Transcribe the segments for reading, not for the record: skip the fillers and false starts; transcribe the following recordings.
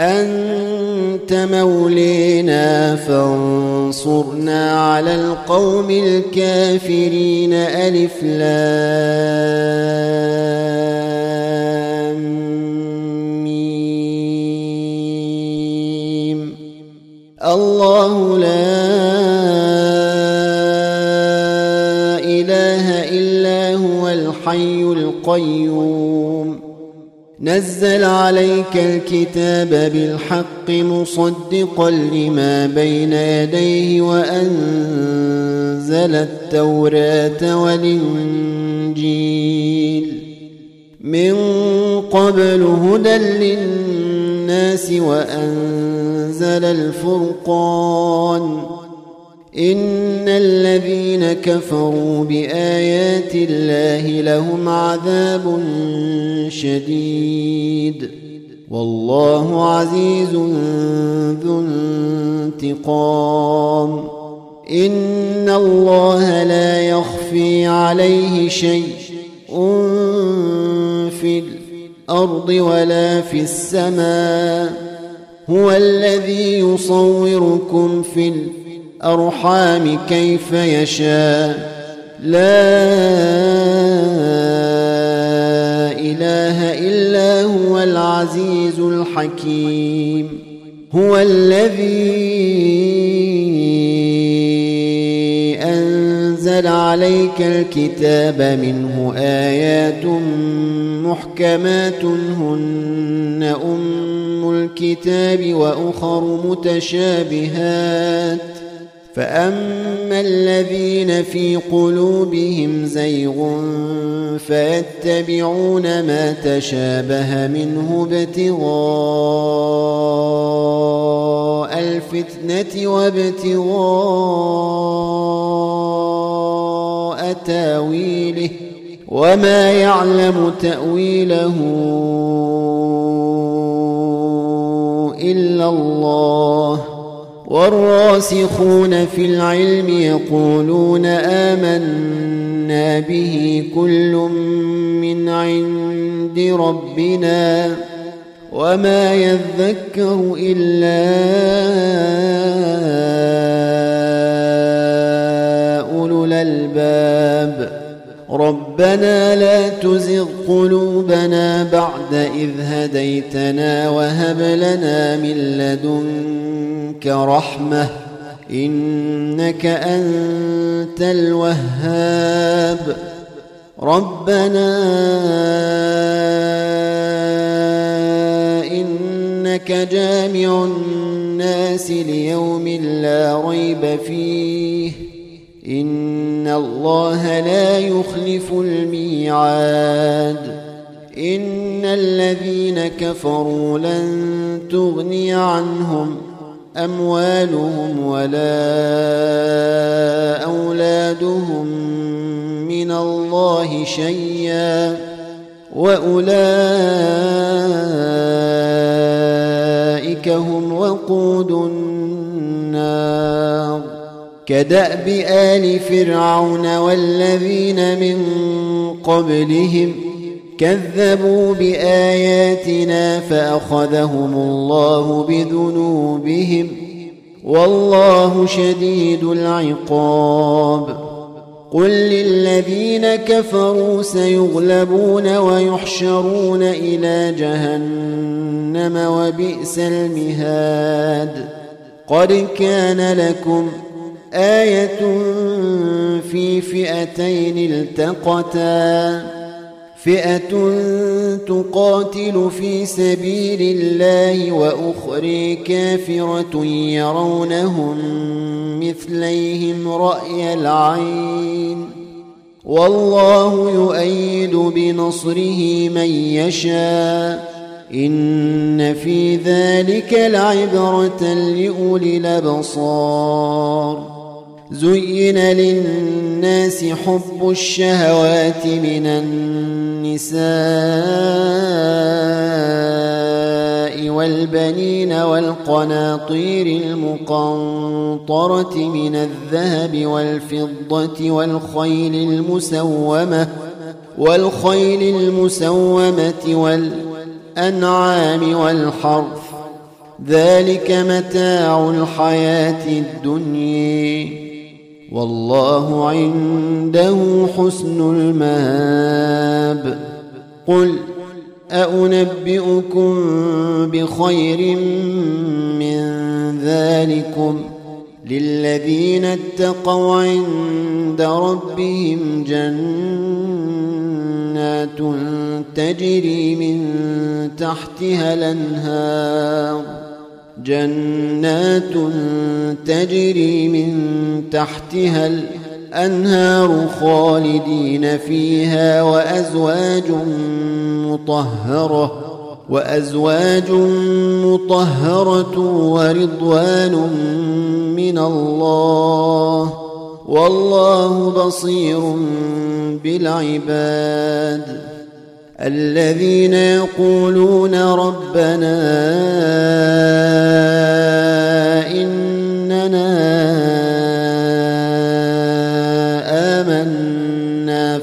أنت مولينا فانصرنا على القوم الكافرين. ألف لام ميم. الله لا إله إلا هو الحي القيوم نزل عليك الكتاب بالحق مصدقا لما بين يديه وأنزل التوراة والإنجيل من قبل هدى للناس وأنزل الفرقان. إن الذين كفروا بآيات الله لهم عذاب شديد والله عزيز ذو انتقام. إن الله لا يخفي عليه شيء في الأرض ولا في السماء. هو الذي يصوركم في الأرحام كيف يشاء. لا إله إلا هو العزيز الحكيم. هو الذي أنزل عليك الكتاب منه آيات محكمات هن أم الكتاب وأخر متشابهات فأما الذين في قلوبهم زيغ فيتبعون ما تشابه منه ابتغاء الفتنة وابتغاء تاويله وما يعلم تأويله إلا الله. والراسخون في العلم يقولون آمنا به كل من عند ربنا وما يذكر إلا أولو الألباب. ربنا لا تزغ قلوبنا بعد إذ هديتنا وهب لنا من لدنك رحمة إنك أنت الوهاب. ربنا إنك جامع الناس ليوم لا ريب فيه إن الله لا يخلف الميعاد. إن الذين كفروا لن تغني عنهم أموالهم ولا أولادهم من الله شيئا وأولئك هم وقود النار. كدأب آل فرعون والذين من قبلهم كذبوا بآياتنا فأخذهم الله بذنوبهم والله شديد العقاب. قل للذين كفروا سيغلبون ويحشرون إلى جهنم وبئس المهاد. قد كان لكم آية في فئتين التقتا فئة تقاتل في سبيل الله وأخرى كافرة يرونهم مثليهم رأي العين والله يؤيد بنصره من يشاء إن في ذلك لعبرة لأولي الأبصار. زين للناس حب الشهوات من النساء والبنين والقناطير المقنطرة من الذهب والفضة والخيل المسومة والأنعام والحرث ذلك متاع الحياة الدنيا والله عنده حسن المآب. قل أنبئكم بخير من ذلكم للذين اتقوا عند ربهم جنات تجري من تحتها الأنهار خالدين فيها وأزواج مطهرة ورضوان من الله والله بصير بالعباد. الذين يقولون ربنا إننا آمنا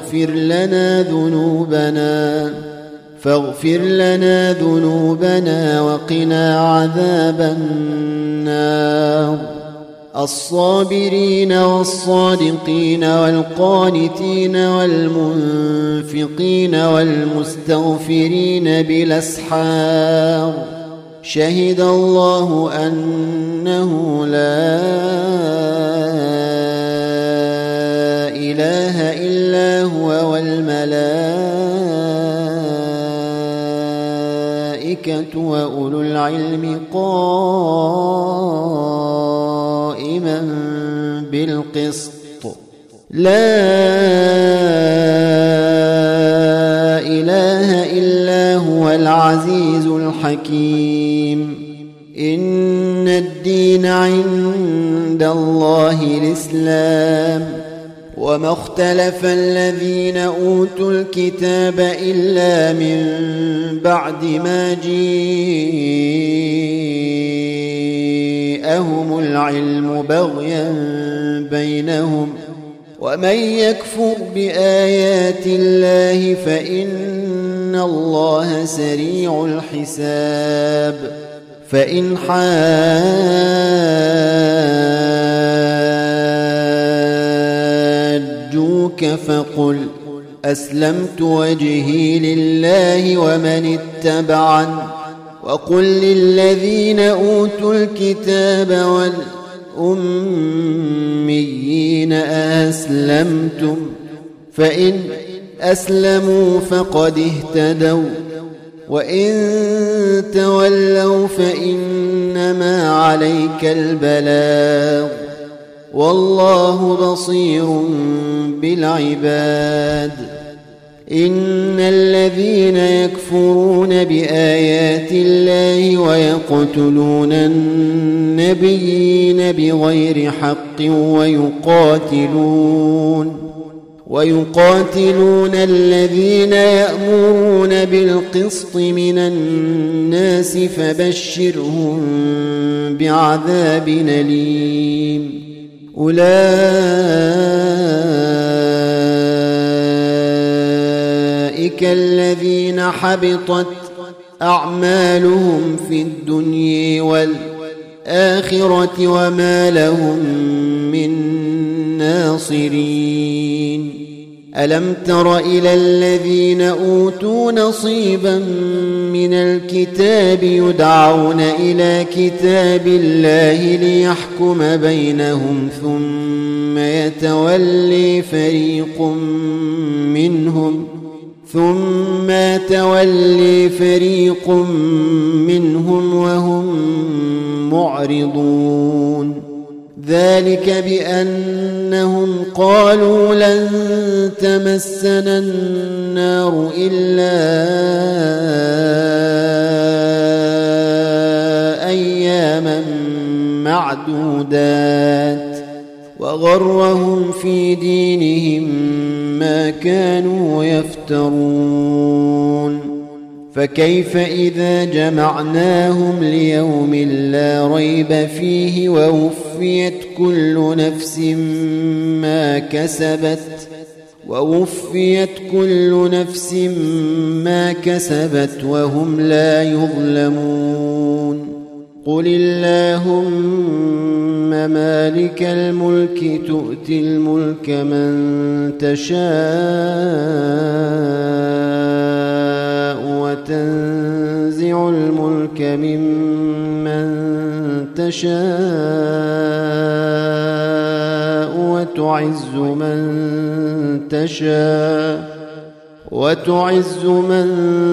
فاغفر لنا ذنوبنا وقنا عذاب النار. الصابرين والصادقين والقانتين والمنفقين والمستغفرين بالأسحار شهد الله أنه لا إله إلا هو والملائكة وأولو العلم قائما بالقسط لا إله إلا هو العزيز الحكيم. إن الدين عند الله الإسلام وما اختلف الذين أوتوا الكتاب إلا من بعد ما جاءهم العلم بغيا بينهم ومن يكفر بآيات الله فإن الله سريع الحساب. فإن حاجوك فقل أسلمت وجهي لله ومن اتبعني وقل للذين أوتوا الكتاب والأميين أسلمتم فإن أسلموا فقد اهتدوا وإن تولوا فإنما عليك البلاغ والله بصير بالعباد. إن الذين يكفرون بآيات الله ويقتلون النبيين بغير حق ويقاتلون الذين يأمرون بالقسط من الناس فبشرهم بعذاب أليم. أولئك الذين حبطت أعمالهم في الدنيا والآخرة وما لهم من ناصرين. ألم تر إلى الذين أوتوا نصيبا من الكتاب يدعون إلى كتاب الله ليحكم بينهم ثم يتولي فريق منهم وهم معرضون. ذلك بأنهم قالوا لن تمسنا النار إلا أياما معدودات وغرهم في دينهم ما كانوا يفترون. فكيف إذا جمعناهم ليوم لا ريب فيه ووفيت كل نفس ما كسبت وهم لا يظلمون. قل اللهم مالك الملك تؤتي الملك من تشاء وتنزع الملك ممن تشاء وتعز من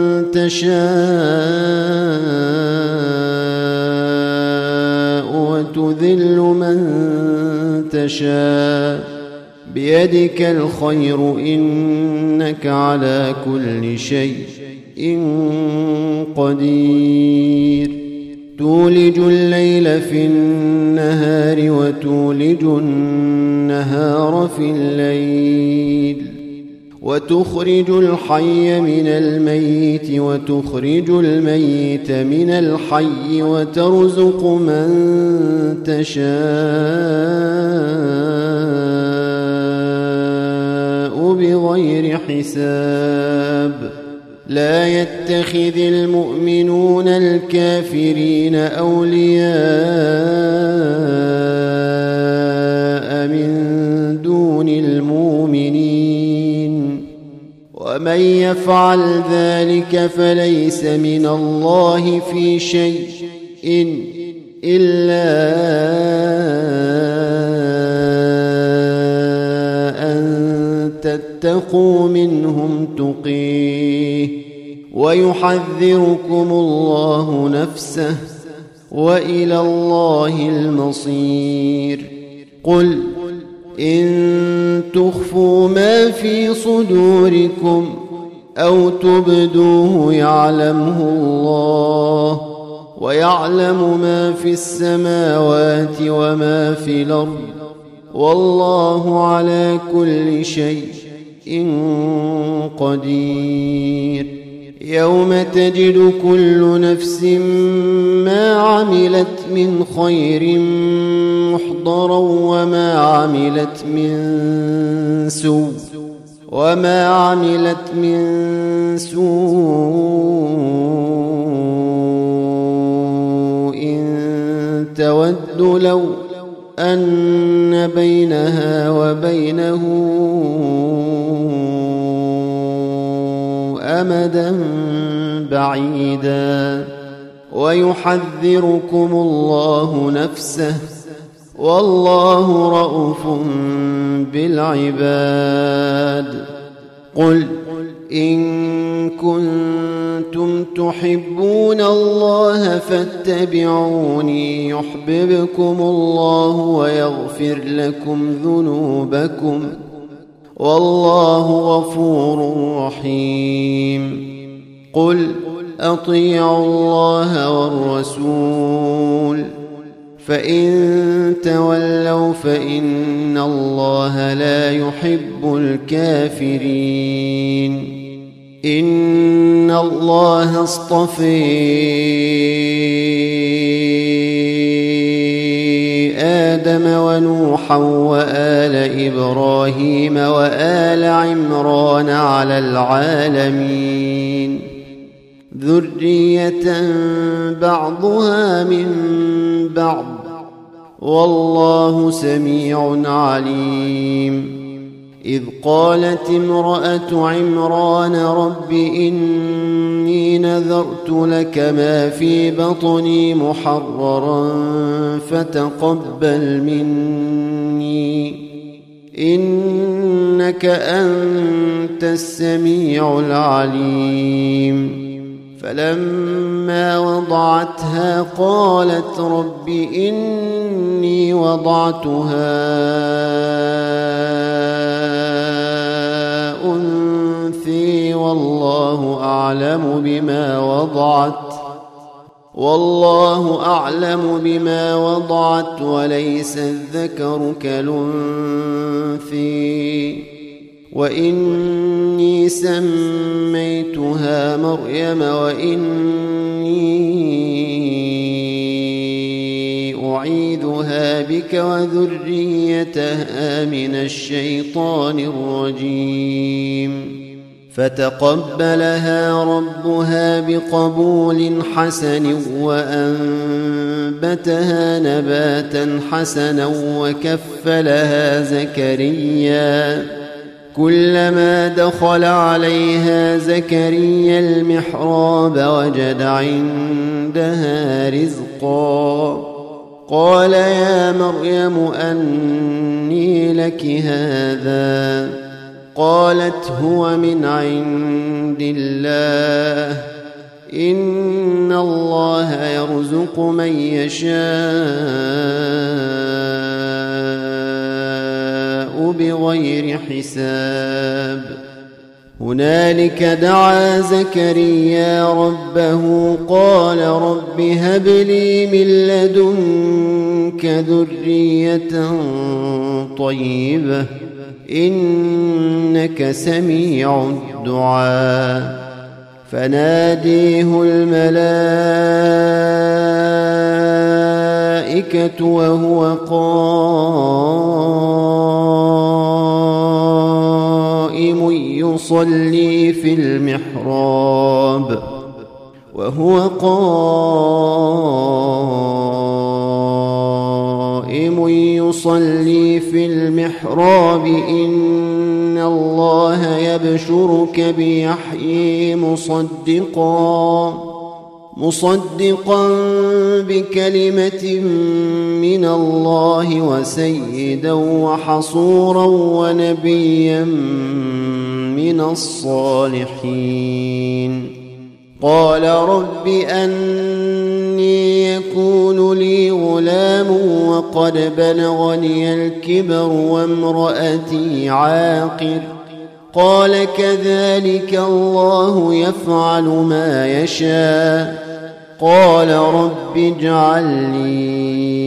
تشاء وتذل من تشاء بيدك الخير إنك على كل شيء قدير تولج الليل في النهار وتولج النهار في الليل وتخرج الحي من الميت وتخرج الميت من الحي وترزق من تشاء بغير حساب لا يتخذ المؤمنون الكافرين أولياء من دون المؤمنين ومن يفعل ذلك فليس من الله في شيء إلا أن تتقوا منهم تقيه ويحذركم الله نفسه وإلى الله المصير قل إن تخفوا ما في صدوركم أو تبدوه يعلمه الله ويعلم ما في السماوات وما في الأرض والله على كل شيء قدير يوم تجد كل نفس ما عملت من خير محضرا وما عملت من سوء تود لو أن بينها وبينه أمدا بعيدا ويحذركم الله نفسه والله رءوف بالعباد قل إن كنتم تحبون الله فاتبعوني يحببكم الله ويغفر لكم ذنوبكم والله غفور رحيم قل أطيعوا الله والرسول فإن تولوا فإن الله لا يحب الكافرين إن الله اصطفى آدم ونوحا وآل إبراهيم وآل عمران على العالمين ذرية بعضها من بعض والله سميع عليم إذ قالت امرأة عمران رب إني نذرت لك ما في بطني محررا فتقبل مني إنك أنت السميع العليم فلما وضعتها قالت رب إني وضعتها أنثى والله أعلم بما وضعت وليس الذكر كالأنثى وإني سميتها مريم وإني أعيذها بك وذريتها من الشيطان الرجيم فتقبلها ربها بقبول حسن وأنبتها نباتا حسنا وكفلها زكريا. كلما دخل عليها زكريا المحراب وجد عندها رزقا. قال يا مريم أنى لك هذا؟ قالت هو من عند الله، إن الله يرزق من يشاء بغير حساب. هنالك دعا زكريا ربه قال رب هب لي من لدنك ذرية طيبة إنك سميع الدعاء. فناديه الملائكة وهو قائم يصلي في المحراب إن الله يبشرك بيحيى مصدقا بكلمة من الله وسيدا وحصورا ونبيا من الصالحين. قال رب أني يكون لي غلام وقد بلغني الكبر وامرأتي عاقر؟ قال كذلك الله يفعل ما يشاء. قال رب اجعل لي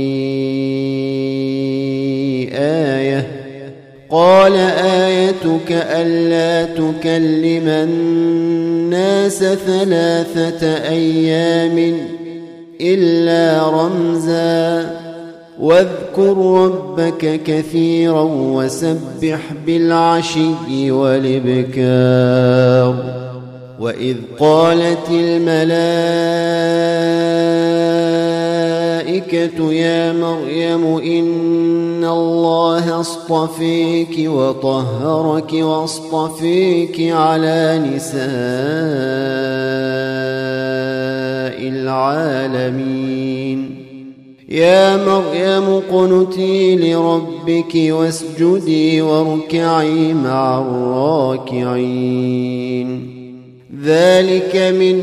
آية. قال آيتك ألا تكلم الناس 3 أيام إلا رمزا واذكر ربك كثيرا وسبح بالعشي والإبكار. وإذ قالت الملائكة يا مريم إن الله اصطفيك وطهرك واصطفيك على نساء العالمين. يا مريم اقنتي لربك واسجدي واركعي مع الراكعين. ذلك من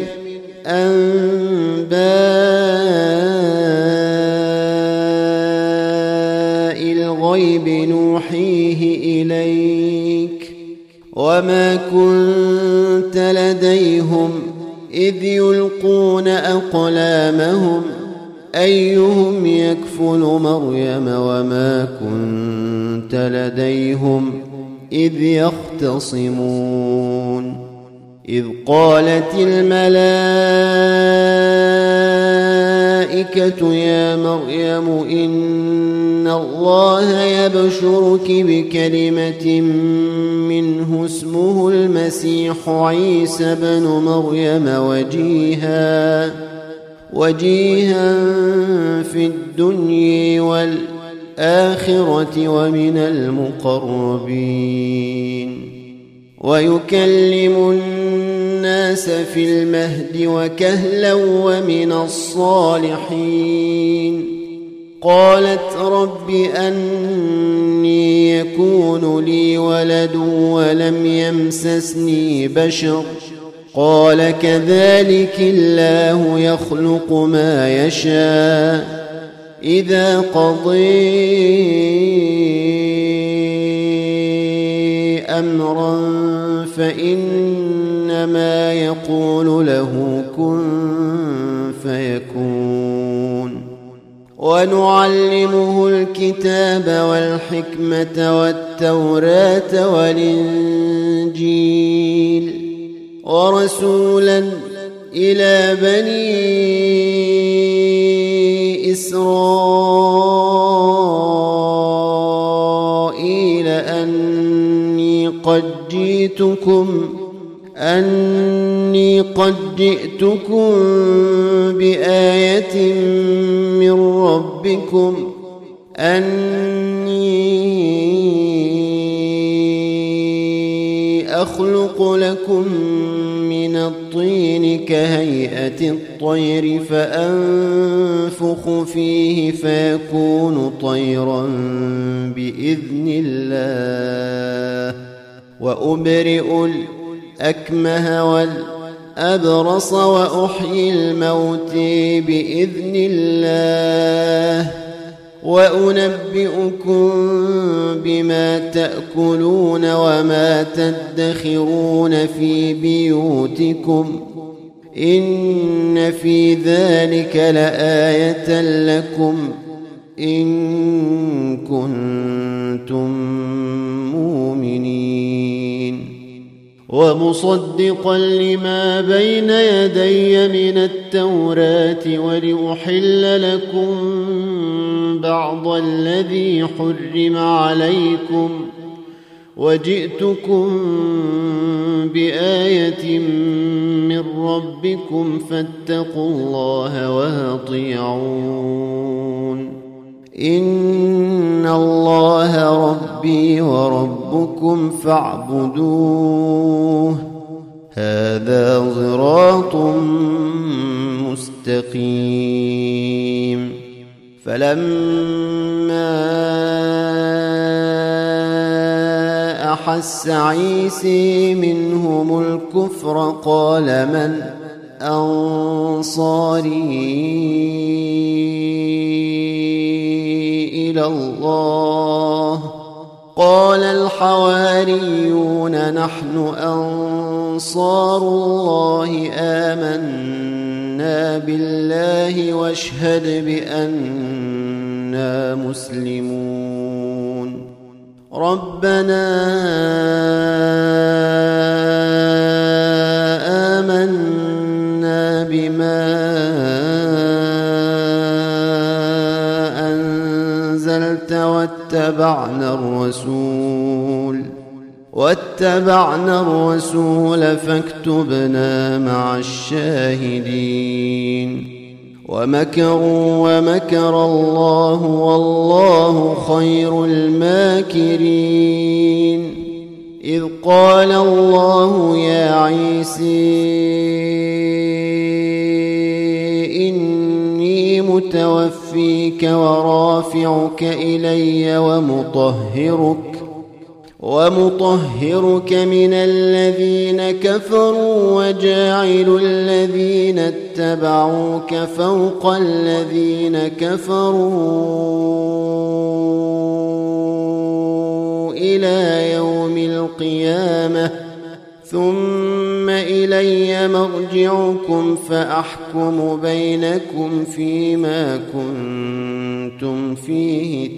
أنباء الغيب نوحيه إليك وما كنت لديهم إذ يلقون أقلامهم أيهم يكفل مريم وما كنت لديهم إذ يختصمون. إذ قالت الملائكة يا مريم إن الله يبشرك بكلمة منه اسمه المسيح عيسى بن مريم وجيها في الدنيا والآخرة ومن المقربين ويكلم الناس في المهد وكهلا ومن الصالحين. قالت رب أني يكون لي ولد ولم يمسسني بشر قال كذلك الله يخلق ما يشاء إذا قضي أمرا فإنما يقول له كن فيكون. ونعلمه الكتاب والحكمة والتوراة والإنجيل ورسولا إلى بني إسرائيل أني قد جئتكم جئتكم بآية من ربكم أني أخلق لكم من الطين كهيئة الطير فأنفخ فيه فيكون طيرا بإذن الله وأبرئ الأكمه والأبرص وأحيي الموت بإذن الله وأنبئكم بما تأكلون وما تدخرون في بيوتكم إن في ذلك لآية لكم إن كنتم مؤمنين ومصدقا لما بين يدي من التوراة ولأحل لكم بعض الذي حرم عليكم وجئتكم بآية من ربكم فاتقوا الله وأطيعون إن الله ربي وربكم فاعبدوه هذا صراط مستقيم فلما أحس عيسى منهم الكفر قال من أنصاري إلى الله قال الحواريون نحن أنصار الله آمنا بالله واشهد بأننا مسلمون ربنا آمنا بما أنزلت واتبعنا الرسول فاكتبنا مع الشاهدين ومكروا ومكر الله والله خير الماكرين إذ قال الله يا عيسى إني متوفيك ورافعك إلي ومطهرك من الذين كفروا وجاعل الذين اتبعوك فوق الذين كفروا إلى يوم القيامة ثم إلي مرجعكم فأحكم بينكم فيما كنتم فيه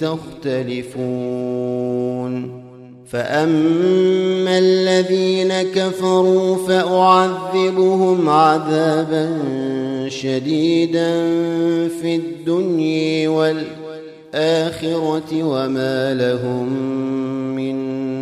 تختلفون فأما الذين كفروا فأعذبهم عذابا شديدا في الدنيا والآخرة وما لهم من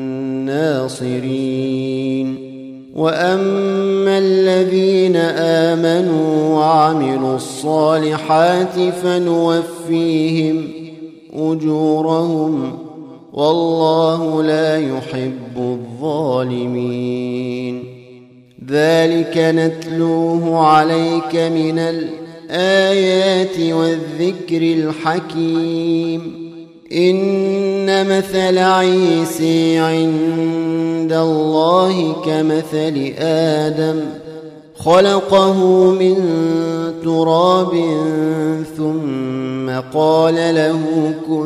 ناصرين وأما الذين آمنوا وعملوا الصالحات فنوفيهم أجورهم والله لا يحب الظالمين ذلك نتلوه عليك من الآيات والذكر الحكيم إن مثل عيسى عند الله كمثل آدم خلقه من تراب ثم قال له كن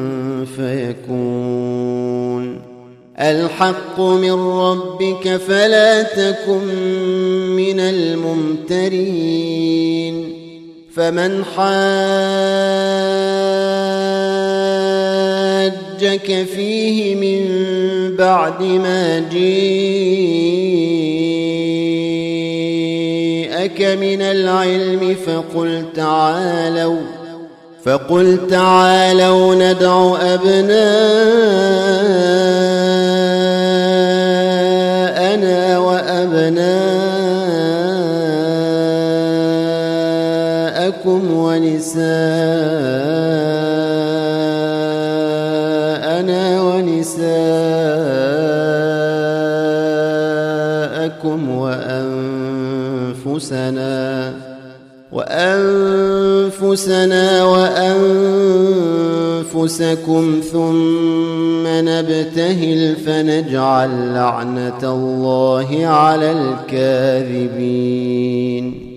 فيكون الحق من ربك فلا تكن من الممترين فمن حاجك فيه من بعد ما جاءك من العلم فقل تعالوا ندع أبناءنا وأبناءكم ونساءكم ونساءنا ونساءكم وأنفسنا وأنفسكم ثم نبتهل فنجعل لعنة الله على الكاذبين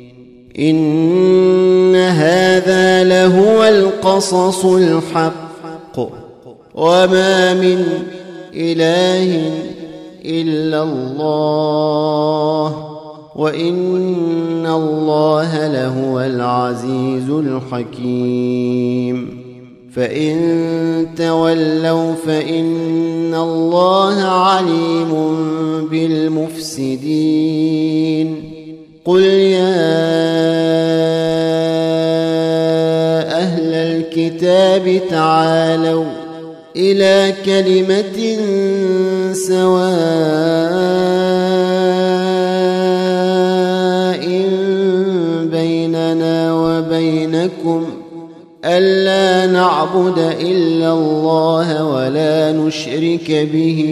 إن هذا لهو القصص الحق وما من إله إلا الله وإن الله لهو العزيز الحكيم فإن تولوا فإن الله عليم بالمفسدين قل يا أهل الكتاب تعالوا إلى كلمة سواء بيننا وبينكم ألا نعبد إلا الله ولا نشرك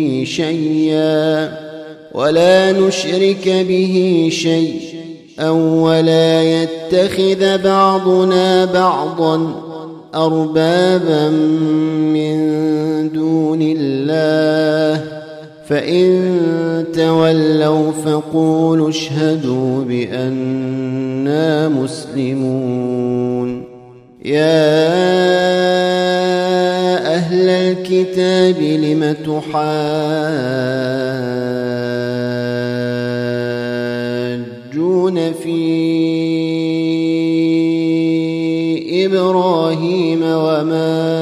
به شيئا ولا يتخذ بعضنا بعضا أربابا من دون الله فإن تولوا فقولوا اشهدوا بأننا مسلمون يا أهل الكتاب لم تحاجون في إبراهيم وما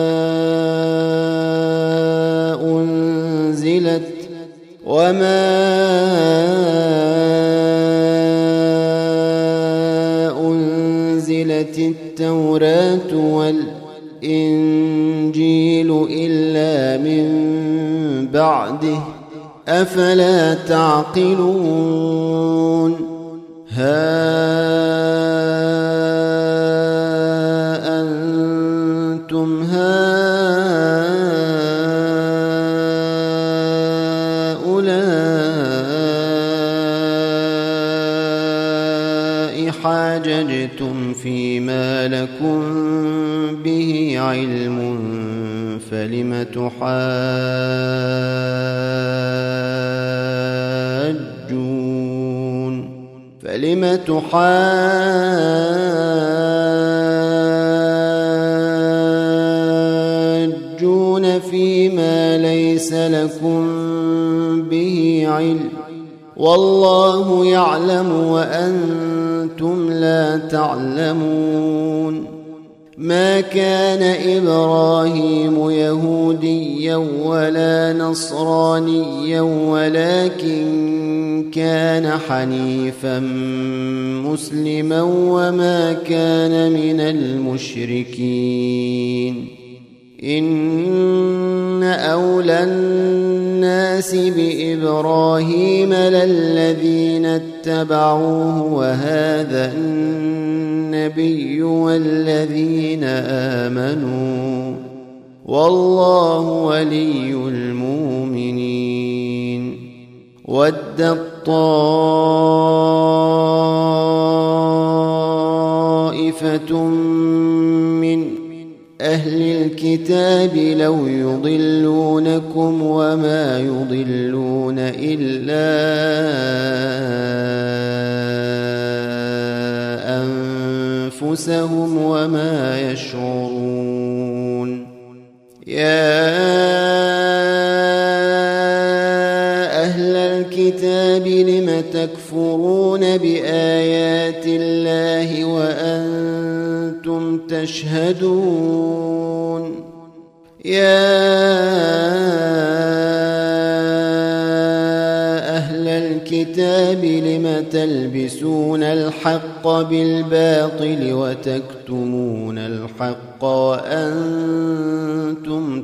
أنزلت التوراة والإنجيل إلا من بعده أفلا تعقلون ها أنتم هؤلاء حاججتم فيما لكم به علم فلم تحاجون فيما ليس لكم به علم والله يعلم وأنتم لا تعلمون ما كان إبراهيم يهوديا ولا نصرانيا ولكن كان حنيفا مسلما وما كان من المشركين إن أولى الناس بإبراهيم للذين اتبعوه وهذا النبي والذين آمنوا والله ولي المؤمنين ودت طائفة من أهل الكتاب لو يضلونكم وما يضلون إلا أنفسهم وما يشعرون يا أهل الكتاب لم تكفرون بآيات الله وأنتم تشهدون يا أهل الكتاب لم تلبسون الحق بالباطل وتكتمون الحق وأنتم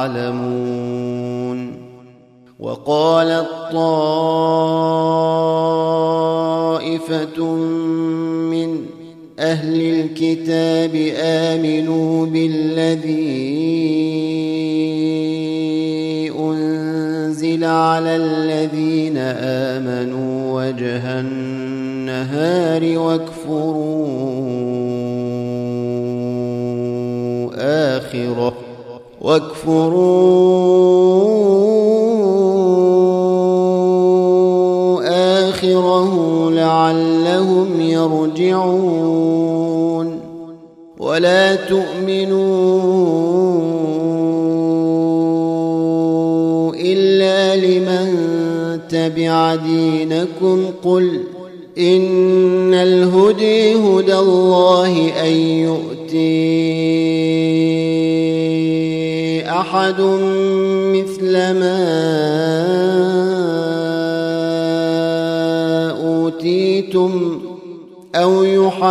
تعلمون وقالت طائفة من أهل الكتاب آمنوا بالذي أنزل على الذين آمنوا وجه النهار واكفروا آخره لعلهم يرجعون. ولا تؤمنوا إلا لمن تبع دينكم قل إن الهدى هدى الله أن يؤتي أحد مثل ما أوتيتم أو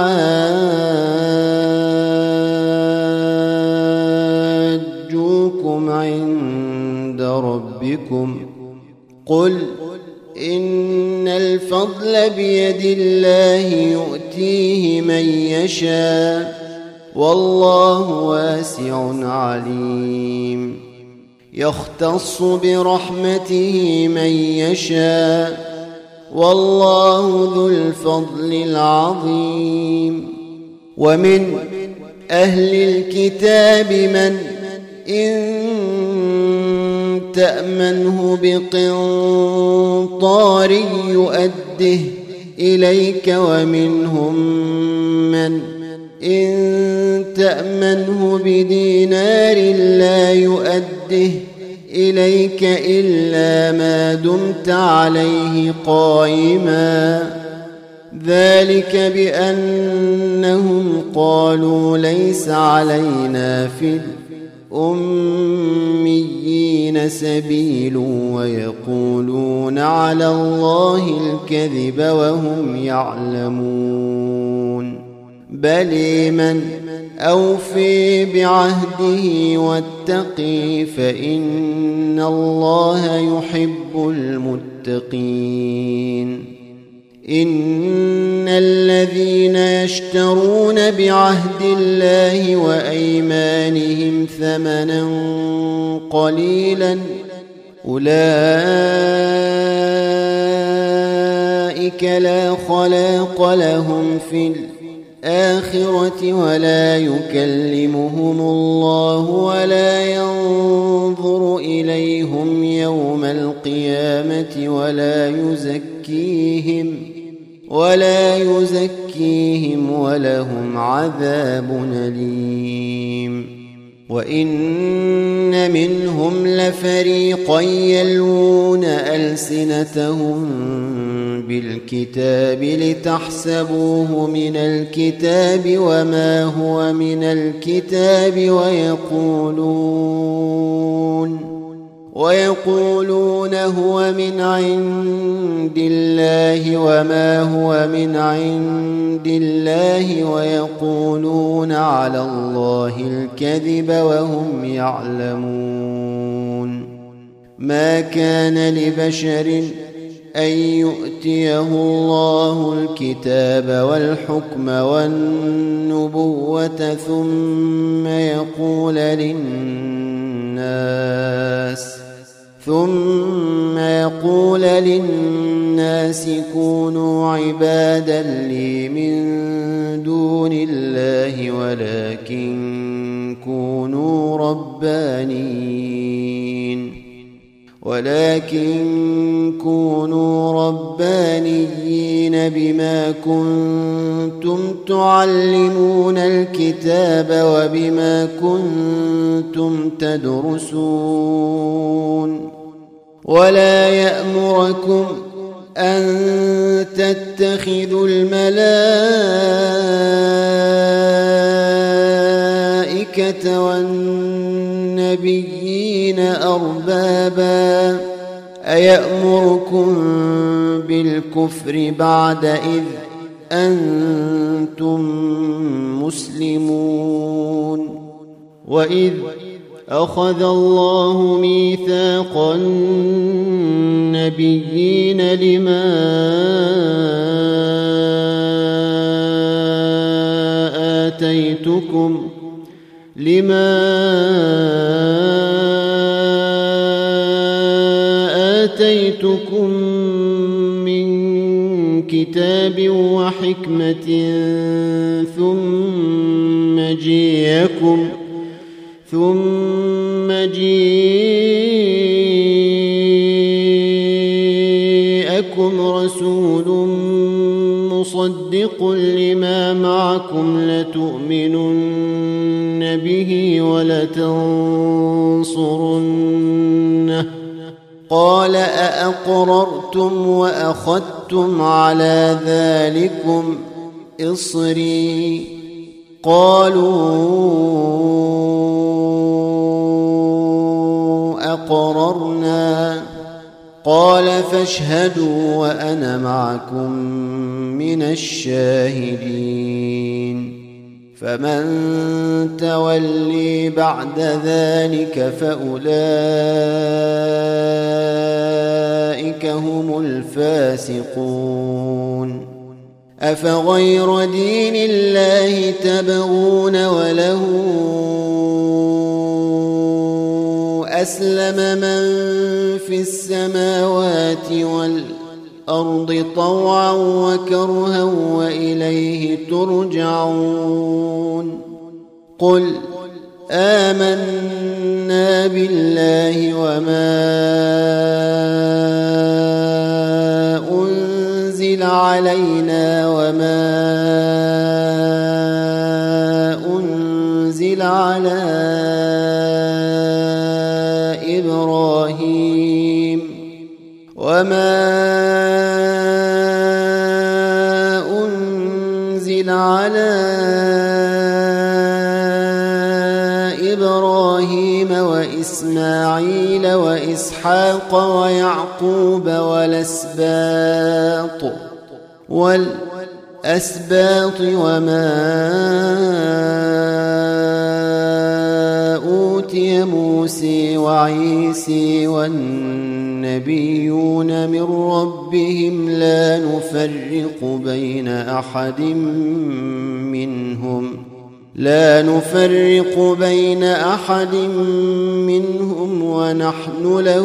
يحاجوكم عند ربكم قل إن الفضل بيد الله يؤتيه من يشاء والله واسع عليم. يختص برحمته من يشاء والله ذو الفضل العظيم. ومن أهل الكتاب من إن تأمنه بقنطار يؤده إليك ومنهم من إن تأمنه بدينار لا يؤده إليك إلا ما دمت عليه قائما ذلك بأنهم قالوا ليس علينا في الأميين سبيل ويقولون على الله الكذب وهم يعلمون. بل من أوفي بعهده واتقي فإن الله يحب المتقين. إن الذين يشترون بعهد الله وأيمانهم ثمنا قليلا أولئك لا خلاق لهم في الآخرة ولا يكلمهم الله ولا ينظر إليهم يوم القيامة ولا يزكيهم ولهم عذاب أليم. وإن منهم لفريقا يلوون ألسنتهم بالكتاب لتحسبوه من الكتاب وما هو من الكتاب ويقولون هو من عند الله وما هو من عند الله ويقولون على الله الكذب وهم يعلمون. ما كان لبشر أن يؤتيه الله الكتاب والحكم والنبوة ثم يقول للناس كونوا عبادا لي من دون الله ولكن كونوا ربانيين بما كنتم تعلمون الكتاب وبما كنتم تدرسون. ولا يأمركم أن تتخذوا الملائكة والنبيين أربابا أيأمركم بالكفر بعد إذ أنتم مسلمون. وإذ أخذ الله ميثاق النبيين لما آتيتكم من كتاب وحكمة ثم جيءكم رسول مصدق لما معكم لتؤمنن به ولتنصرنه قال أأقررتم وأخذتم على ذلكم إصري قالوا أقررنا قال فاشهدوا وأنا معكم من الشاهدين فمن تولي بعد ذلك فأولئك هم الفاسقون أفغير دين الله تبغون وله أسلم من في السماوات والأرض طوعا وكرها وإليه ترجعون قل آمنا بالله وما أنزل علينا وما أنزل على إبراهيم وإسماعيل وإسحاق ويعقوب والأسباط وما أوتي موسى وعيسى والنبيون من ربهم لا نفرق بين أحد منهم ونحن له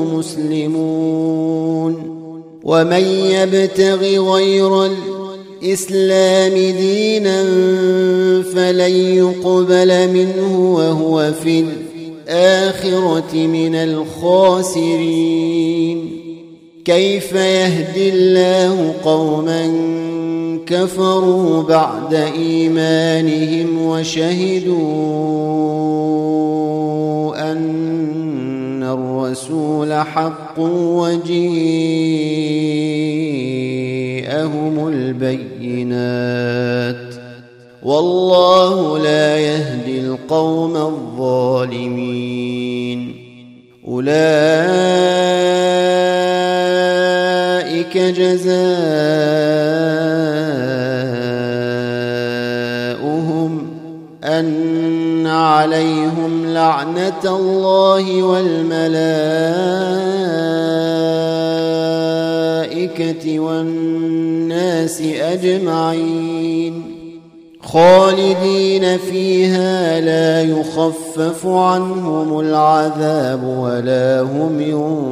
مسلمون ومن يبتغ غير الإسلام دينا فلن يقبل منه وهو في الآخرة من الخاسرين كيف يهدي الله قوما كفروا بعد إيمانهم وشهدوا أن الرسول حق وجيءهم البينات والله لا يهدي القوم الظالمين أولئك جزاؤهم أن عليهم لعنة الله والملائكة والناس أجمعين خالدين فيها لا يخفف عنهم العذاب ولا هم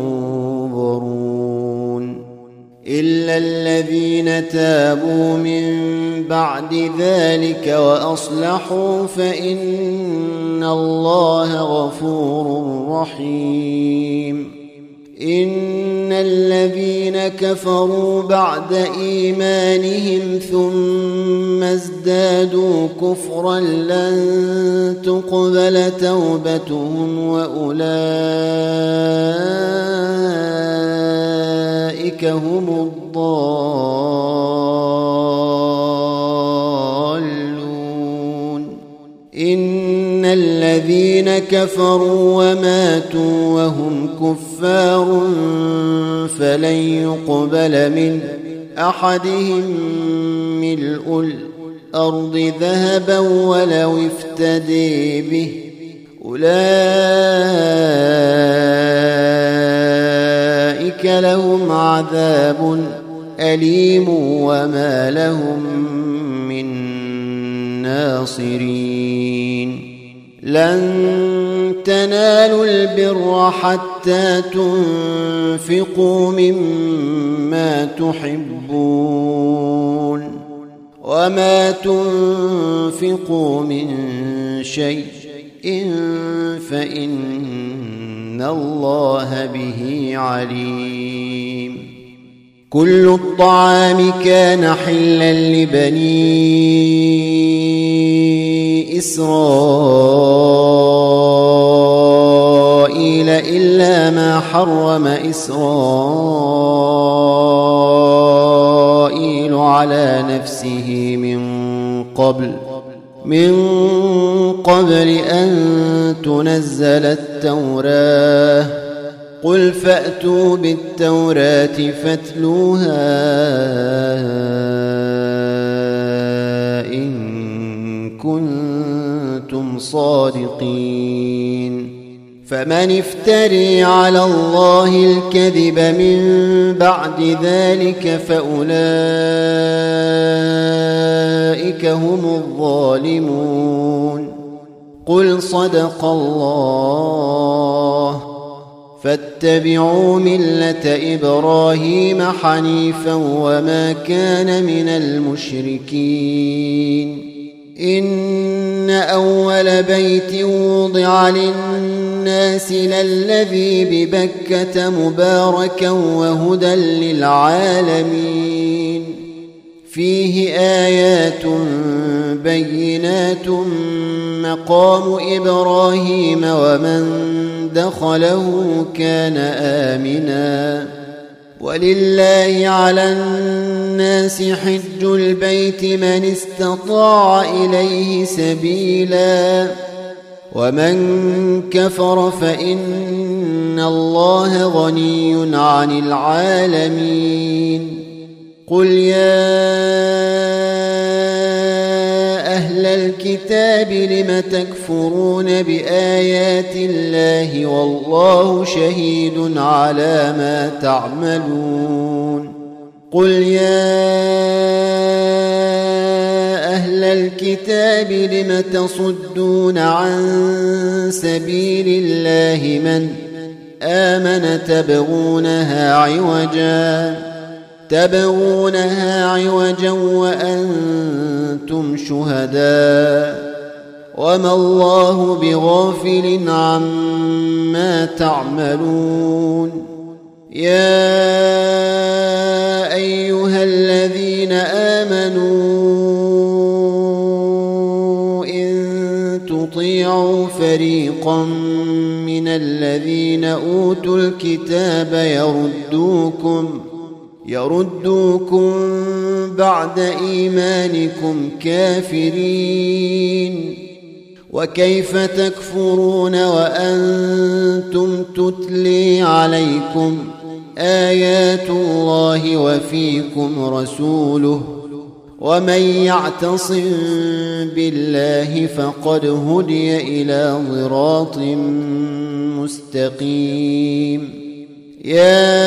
ينظرون إلا الذين تابوا من بعد ذلك وأصلحوا فإن الله غفور رحيم إن الذين كفروا بعد إيمانهم ثم ازدادوا كفرا لن تقبل توبتهم وأولئك هم الضالون إن الذين كفروا وماتوا وهم كفار فلن يقبل من أحدهم ملء الأرض ذهبا ولو افتدي به أولئك لهم عذاب أليم وما لهم من الناصرين لن تنالوا البر حتى تنفقوا مما تحبون وما تنفقوا من شيء فإن الله به عليم كل الطعام كان حلا لبني إسرائيل إلا ما حرم إسرائيل على نفسه من قبل أن تنزل التوراة قل فأتوا بالتوراة فاتلوها إن كنتم صادقين فمن افتري على الله الكذب من بعد ذلك فأولئك هم الظالمون قل صدق الله فاتبعوا ملة إبراهيم حنيفا وما كان من المشركين إن أول بيت وضع للناس للذي ببكة مباركا وهدى للعالمين فيه آيات بينات مقام إبراهيم ومن دخله كان آمنا ولله على الناس حج البيت من استطاع إليه سبيلا ومن كفر فإن الله غني عن العالمين قل يا أهل الكتاب لم تكفرون بآيات الله والله شهيد على ما تعملون قل يا أهل الكتاب لم تصدون عن سبيل الله من آمن تبغونها عوجا وأنتم شهداء وما الله بغافل عما تعملون يا أيها الذين آمنوا إن تطيعوا فريقا من الذين أوتوا الكتاب يردوكم بعد إيمانكم كافرين وكيف تكفرون وأنتم تتلي عليكم آيات الله وفيكم رسوله ومن يعتصم بالله فقد هدي إلى صراط مستقيم يا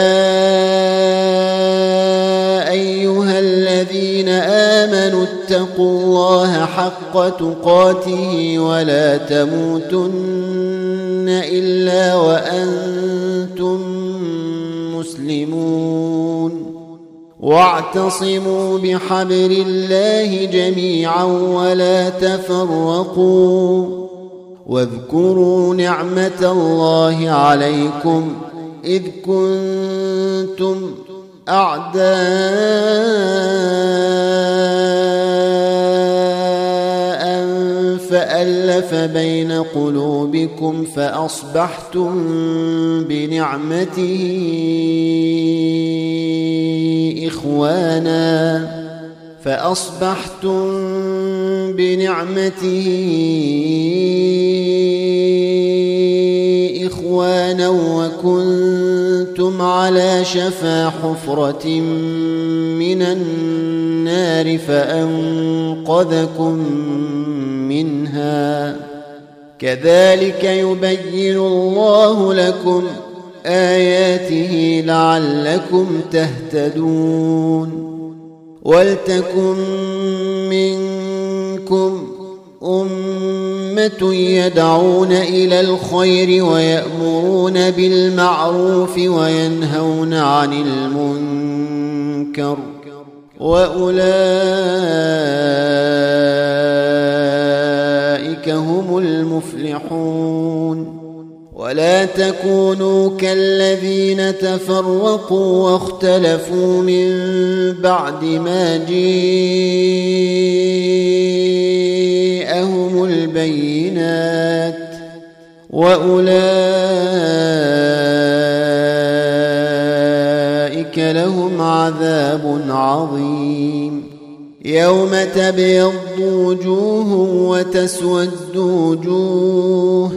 أيها الذين آمنوا اتقوا الله حق تقاته ولا تموتن إلا وأنتم مسلمون واعتصموا بحبل الله جميعا ولا تفرقوا واذكروا نعمة الله عليكم إذ كنتم أعداء فألف بين قلوبكم فأصبحتم بنعمته إخوانا وكنتم على شفا حفرة من النار فأنقذكم منها كذلك يبين الله لكم آياته لعلكم تهتدون ولتكن منكم أمة يدعون إلى الخير ويأمرون بالمعروف وينهون عن المنكر وأولئك هم المفلحون ولا تكونوا كالذين تفرقوا واختلفوا من بعد ما جاءهم البينات وأولئك لهم عذاب عظيم يوم تبيض وجوه وتسود وجوه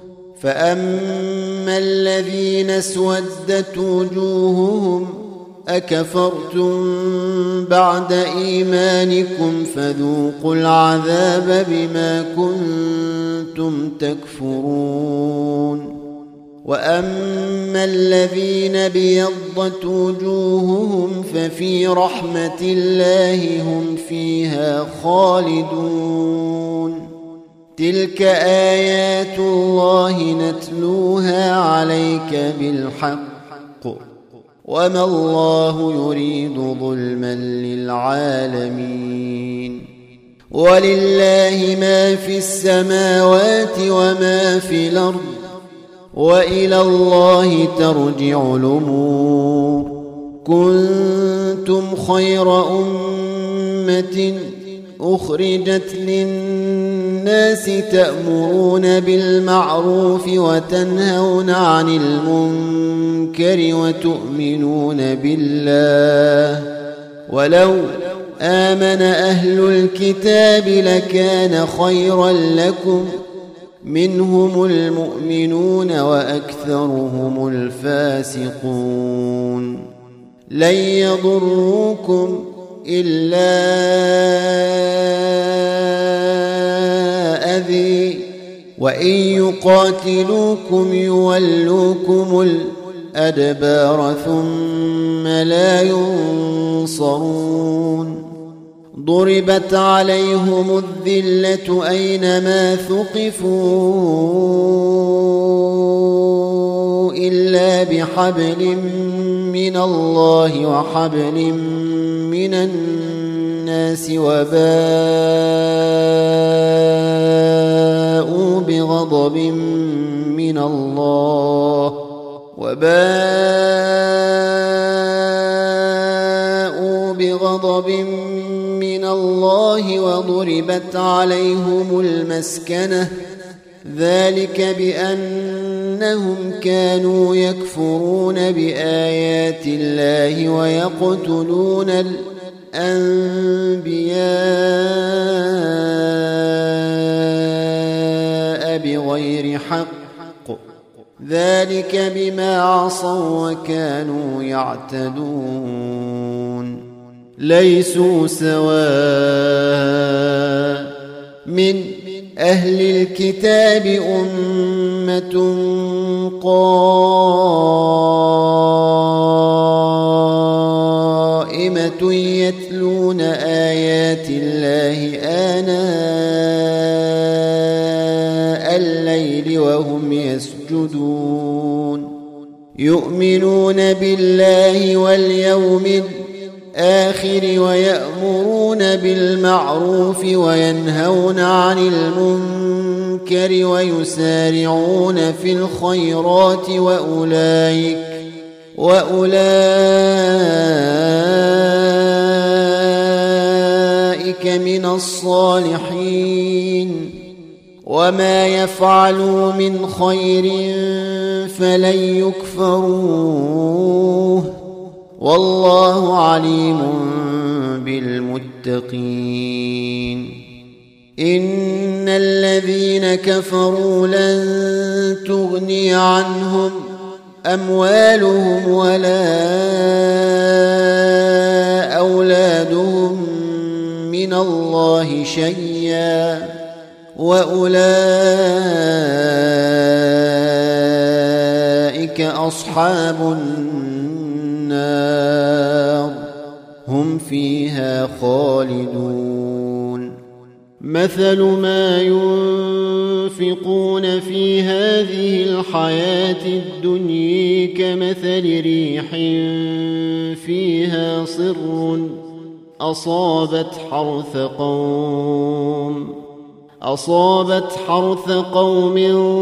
فأما الذين اسودت وجوههم أكفرتم بعد إيمانكم فذوقوا العذاب بما كنتم تكفرون وأما الذين بيضت وجوههم ففي رحمة الله هم فيها خالدون تلك آيات الله نتلوها عليك بالحق وما الله يريد ظلما للعالمين ولله ما في السماوات وما في الأرض وإلى الله ترجع الأمور كنتم خير أمة أخرجت للناس تأمرون بالمعروف وتنهون عن المنكر وتؤمنون بالله ولو آمن أهل الكتاب لكان خيرا لكم منهم المؤمنون وأكثرهم الفاسقون لن يضروكم إلا أذى وإن يقاتلوكم يولوكم الأدبار ثم لا ينصرون ضربت عليهم الذلة أينما ثقفوا إلا بحبل من الله وحبل من الناس وباءوا بغضب من الله وضربت عليهم المسكنة ذلك بأنهم كانوا يكفرون بآيات الله ويقتلون الأنبياء بغير حق ذلك بما عصوا وكانوا يعتدون ليسوا سواء من أهل الكتاب أمة قائمة يتلون آيات الله آناء الليل وهم يسجدون يؤمنون بالله واليوم الآخر ويأمرون بالمعروف وينهون عن المنكر ويسارعون في الخيرات وأولئك من الصالحين وما يفعلوا من خير فلن يكفروه والله عليم بالمتقين إن الذين كفروا لن تغني عنهم أموالهم ولا أولادهم من الله شيئا وأولئك أصحاب النار هم فيها خالدون مثل ما ينفقون في هذه الحياة الدنيا كمثل ريح فيها صر أصابت حرث قوم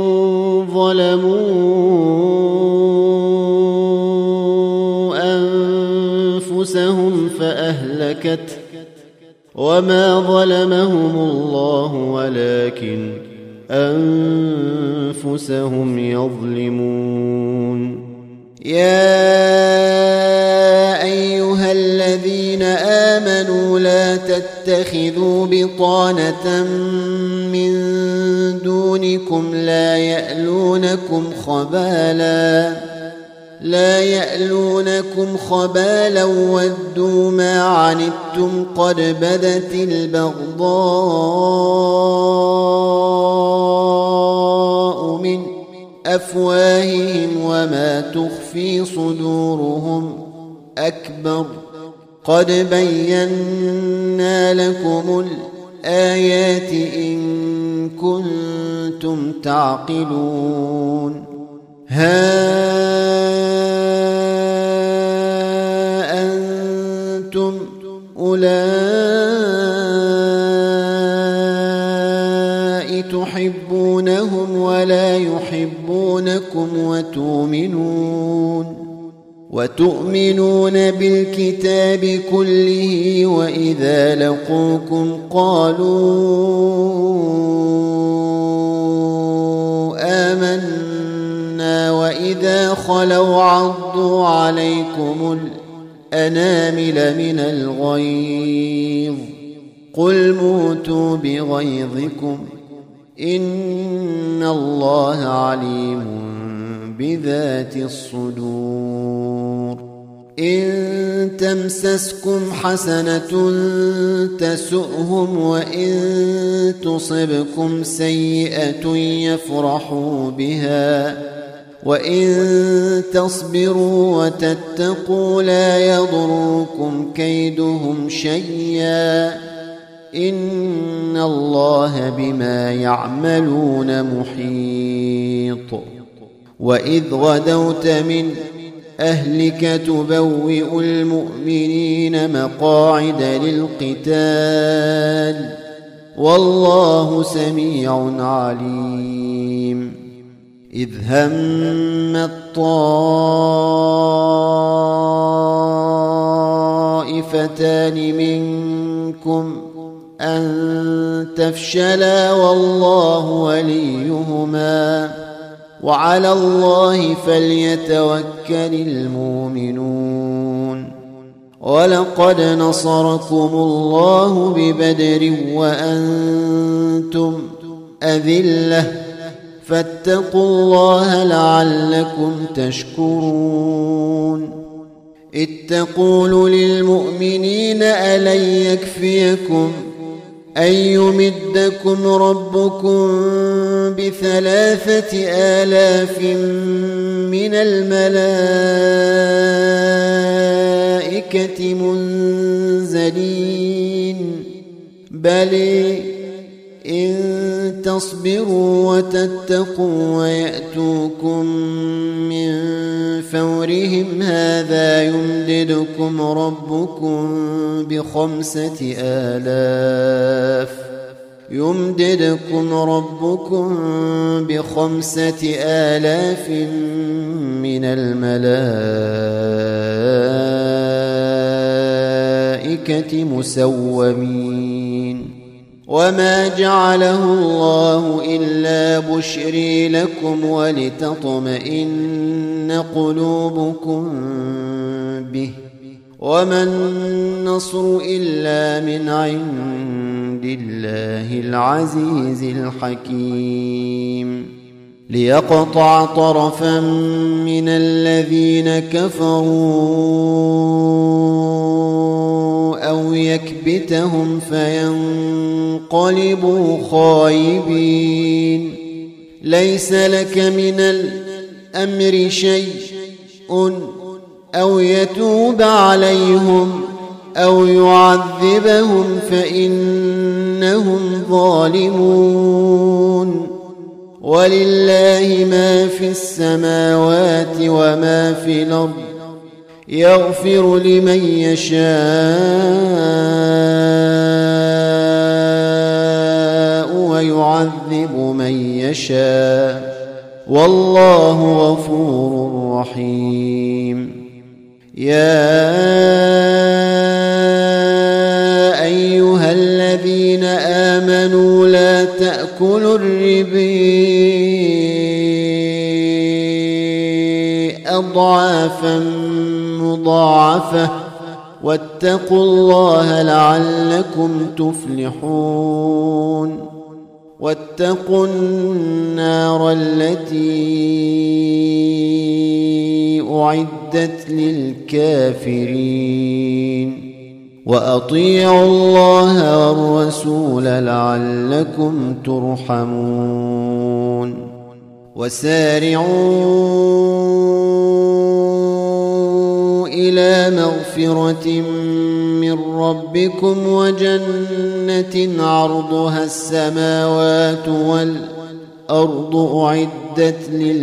ظلموا أنفسهم فأهلكت وما ظلمهم الله ولكن أنفسهم يظلمون يا أيها الذين آمنوا لا تتخذوا بطانة من دونكم لا يألونكم خبالا ودوا ما عنتم قد بدت البغضاء من أفواههم وما تخفي صدورهم أكبر قد بينا لكم الآيات إن كنتم تعقلون ها أنتم أولئك تحبونهم ولا يحبونكم وتؤمنون بالكتاب كله وإذا لقوكم قالوا آمنا وإذا خلوا عضوا عليكم الأنامل من الغيظ قل موتوا بغيظكم إن الله عليم بذات الصدور إن تمسسكم حسنة تسؤهم وإن تصبكم سيئة يفرحوا بها وإن تصبروا وتتقوا لا يضركم كيدهم شيئا إن الله بما يعملون محيط وإذ غدوت من أهلك تبوئ المؤمنين مقاعد للقتال والله سميع عليم إذ هم الطائفتان منكم أن تفشلا والله وليهما وعلى الله فليتوكل المؤمنون ولقد نصركم الله ببدر وأنتم أذلة فاتقوا الله لعلكم تشكرون إذ تقول للمؤمنين ألن يكفيكم أن يمدكم ربكم ب3,000 من الملائكة منزلين بل إن تصبروا وتتقوا ويأتوكم من فورهم هذا يمددكم ربكم ب5,000 من الملائكة مسومين وما جعله الله إلا بشري لكم ولتطمئن قلوبكم به وما النصر إلا من عند الله العزيز الحكيم ليقطع طرفا من الذين كفروا أو يكبتهم فينقلبوا خائبين ليس لك من الأمر شيء أو يتوب عليهم أو يعذبهم فإنهم ظالمون ولله ما في السماوات وما في الأرض يغفر لمن يشاء ويعذب من يشاء والله غفور رحيم يا أيها الذين آمنوا لا تأكلوا الربا أضعافا مضاعفة واتقوا الله لعلكم تفلحون واتقوا النار التي أعدت للكافرين وأطيعوا الله والرسول لعلكم ترحمون وسارعوا إلى مغفرة من ربكم وجنة عرضها السماوات والأرض أعدت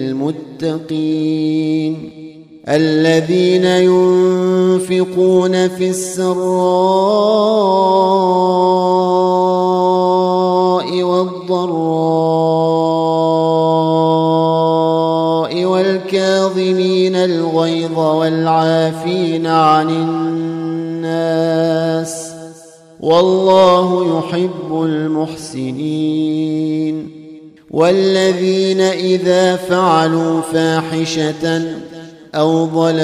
للمتقين الذين ينفقون في السراء والضراء والكاظمين الغيظ والعافين عن الناس والله يحب المحسنين والذين إذا فعلوا فاحشة أو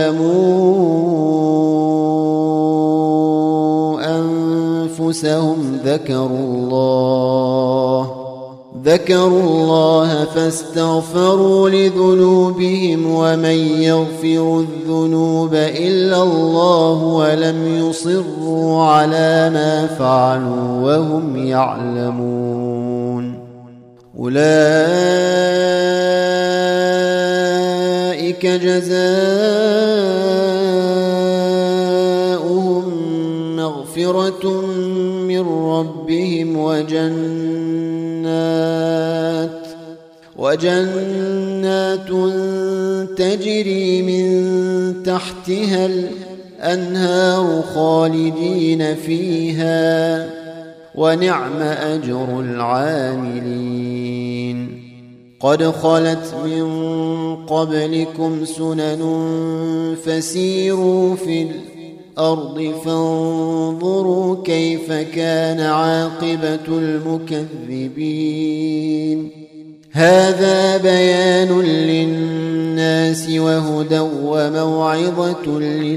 ظلموا أنفسهم ذكروا الله فاستغفروا لذنوبهم ومن يغفر الذنوب إلا الله ولم يصروا على ما فعلوا وهم يعلمون أولئك جزاؤهم مغفرة من ربهم وجنات تجري من تحتها الأنهار خالدين فيها ونعم أجر العاملين قد خلت من قبلكم سنن فسيروا في الأرض فانظروا كيف كان عاقبة المكذبين هذا بيان للناس وهدى وموعظة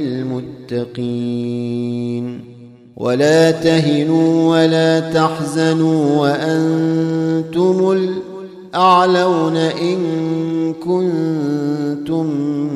للمتقين ولا تهنوا ولا تحزنوا وأنتم الأعلون إن كنتم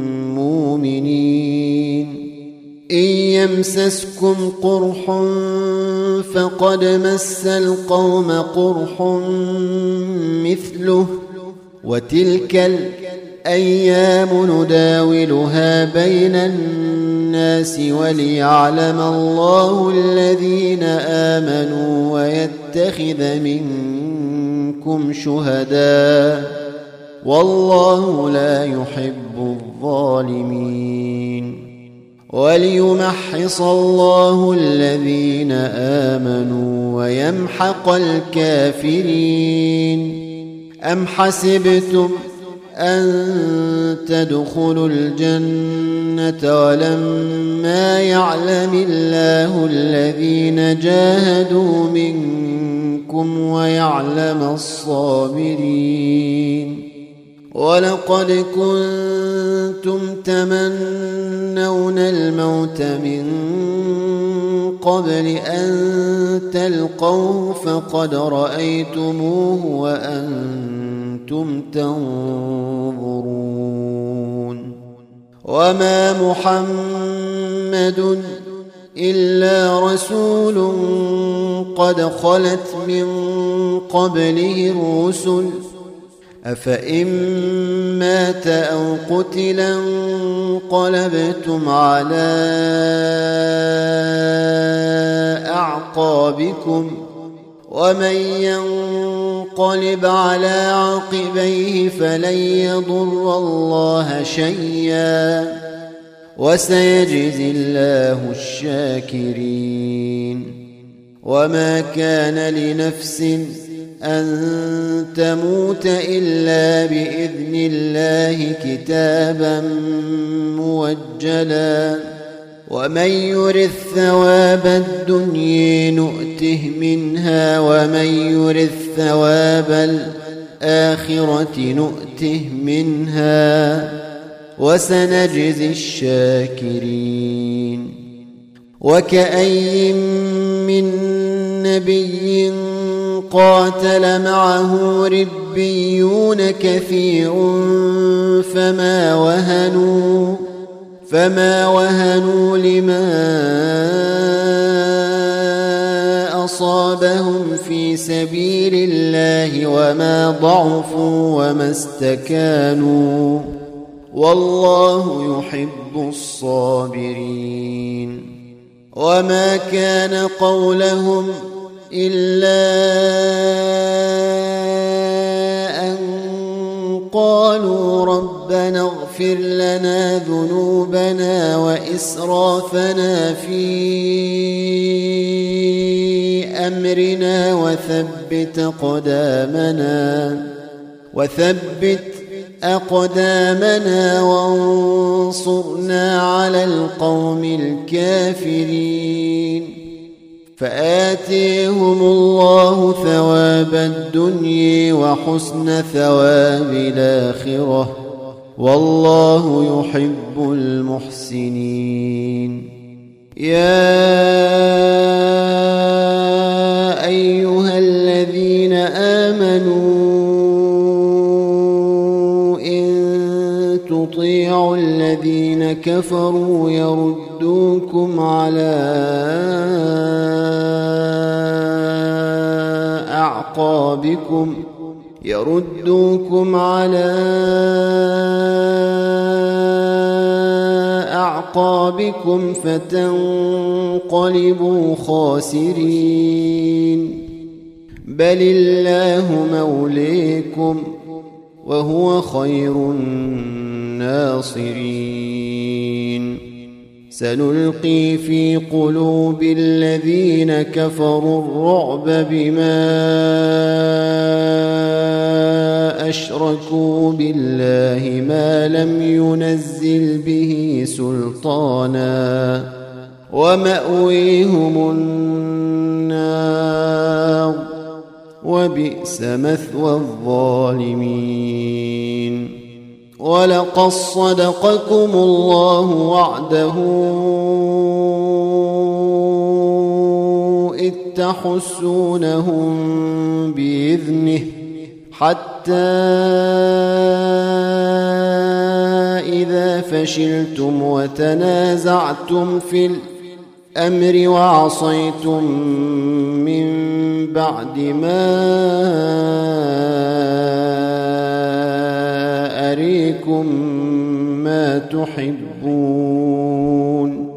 مؤمنين إن يمسسكم قرح فقد مس القوم قرح مثله وتلك الأيام نداولها بين الناس وليعلم الله الذين آمنوا ويتخذ منكم شهداء والله لا يحب الظالمين وليمحص الله الذين آمنوا ويمحق الكافرين أم حسبتم أن تدخلوا الجنة ولما يعلم الله الذين جاهدوا منكم ويعلم الصابرين ولقد كنتم تمنون الموت من قبل أن تلقوه فقد رأيتموه وأنتم تنظرون وما محمد إلا رسول قد خلت من قبله الرسل أفإن مات أو قتل انقلبتم على أعقابكم ومن ينقلب على عقبيه فلن يضر الله شيئا وسيجزي الله الشاكرين. وما كان لنفس أن تموت إلا بإذن الله كتابا موجلا ومن يرث ثواب الدنيا نؤته منها ومن يرث ثواب الآخرة نؤته منها وسنجزي الشاكرين. وكأي من نبي قاتل معه ربيون كثير فما وهنوا لما أصابهم في سبيل الله وما ضعفوا وما استكانوا والله يحب الصابرين. وما كان قولهم إلا أن قالوا ربنا اغفر لنا ذنوبنا وإسرافنا في أمرنا وثبت أقدامنا وانصرنا على القوم الكافرين. فآتيهم الله ثواب الدنيا وحسن ثواب الآخرة والله يحب المحسنين. يا أيها الذين آمنوا إن تطيعوا الذين كفروا يردوكم على أعقابكم فتنقلبوا خاسرين. بل الله موليكم وهو خير الناصرين. سنلقي في قلوب الذين كفروا الرعب بما أشركوا بالله ما لم ينزل به سلطانا ومأويهم النار وبئس مثوى الظالمين. ولقد صدقكم الله وعده إذ تحسونهم بإذنه حتى إذا فشلتم وتنازعتم في الأمر وعصيتم من بعد ما أريكم ما تحبون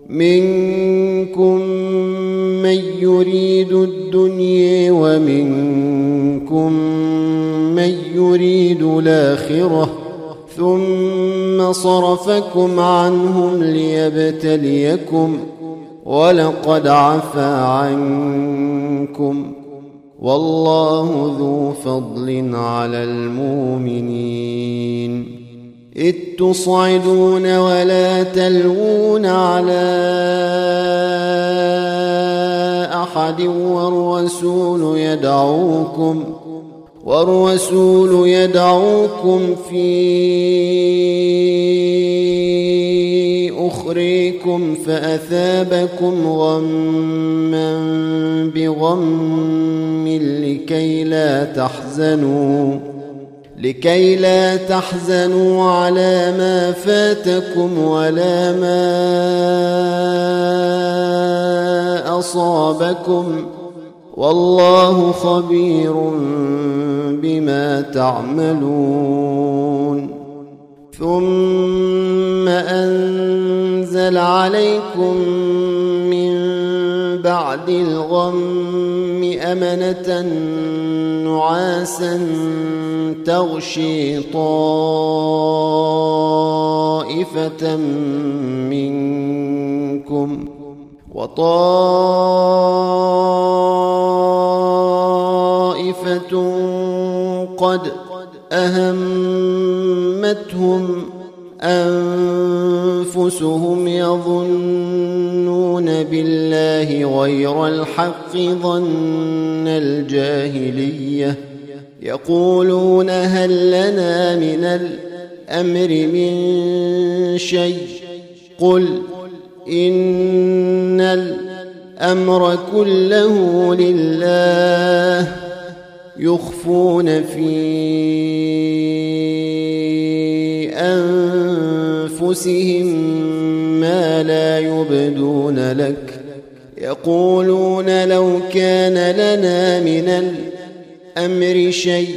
منكم من يريد الدنيا ومنكم من يريد الآخرة ثم صرفكم عنهم ليبتليكم ولقد عفا عنكم والله ذو فضل على المؤمنين. إذ تصعدون ولا تلوون على أحد والرسول يدعوكم في أخريكم فأثابكم غما بغم لكي لا تحزنوا على ما فاتكم ولا ما أصابكم والله خبير بما تعملون. ثم أنزل عليكم من بعد الغم أمنة نعاسا تغشي طائفة منكم وطائفة قد أهمتهم أنفسهم يظنون بالله غير الحق ظن الجاهلية يقولون هل لنا من الأمر من شيء قل إن الأمر كله لله يخفون في أنفسهم ما لا يبدون لك يقولون لو كان لنا من الأمر شيء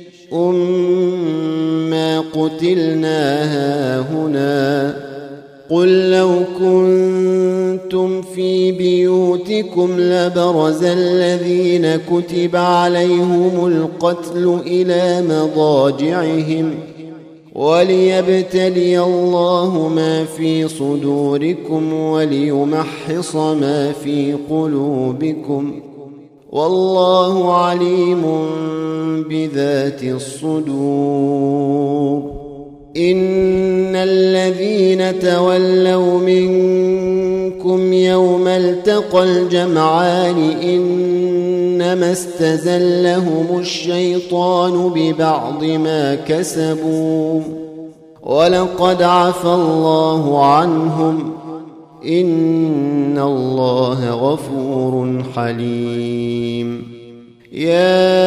ما قتلنا هاهنا قل لو كنتم في بيوتكم لبرز الذين كتب عليهم القتل إلى مضاجعهم وليبتلي الله ما في صدوركم وليمحص ما في قلوبكم والله عليم بذات الصدور. إن الذين تولوا منكم يوم التقى الجمعان إنما استزلهم الشيطان ببعض ما كسبوا ولقد عفى الله عنهم إن الله غفور حليم. يا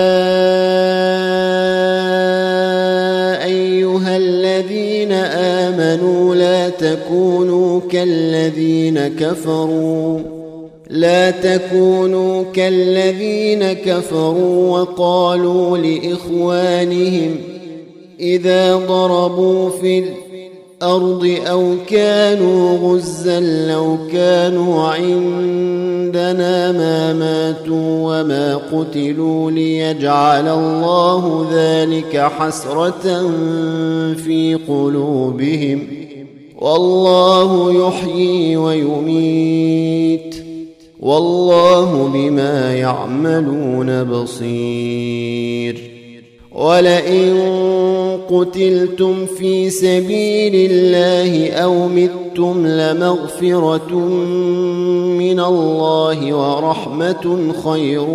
أيها الذين آمنوا لا تكونوا كالذين كفروا وقالوا لإخوانهم إذا ضربوا في الأرض أو كانوا غزا لو كانوا عندنا ما ماتوا وما قتلوا ليجعل الله ذلك حسرة في قلوبهم والله يحيي ويميت والله بما يعملون بصير. ولئن قتلتم في سبيل الله أو متم لمغفرة من الله ورحمة خير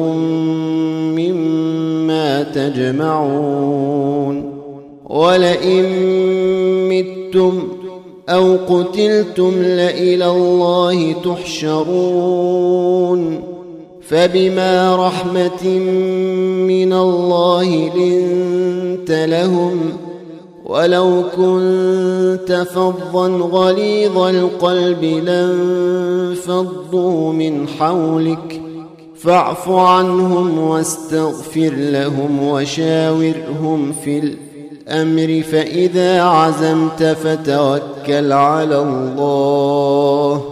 مما تجمعون. ولئن متم أو قتلتم لإلى الله تحشرون. فبما رحمة من الله لنت لهم ولو كنت فظا غليظ القلب لانفضوا من حولك فاعف عنهم واستغفر لهم وشاورهم في الأمر فإذا عزمت فتوكل على الله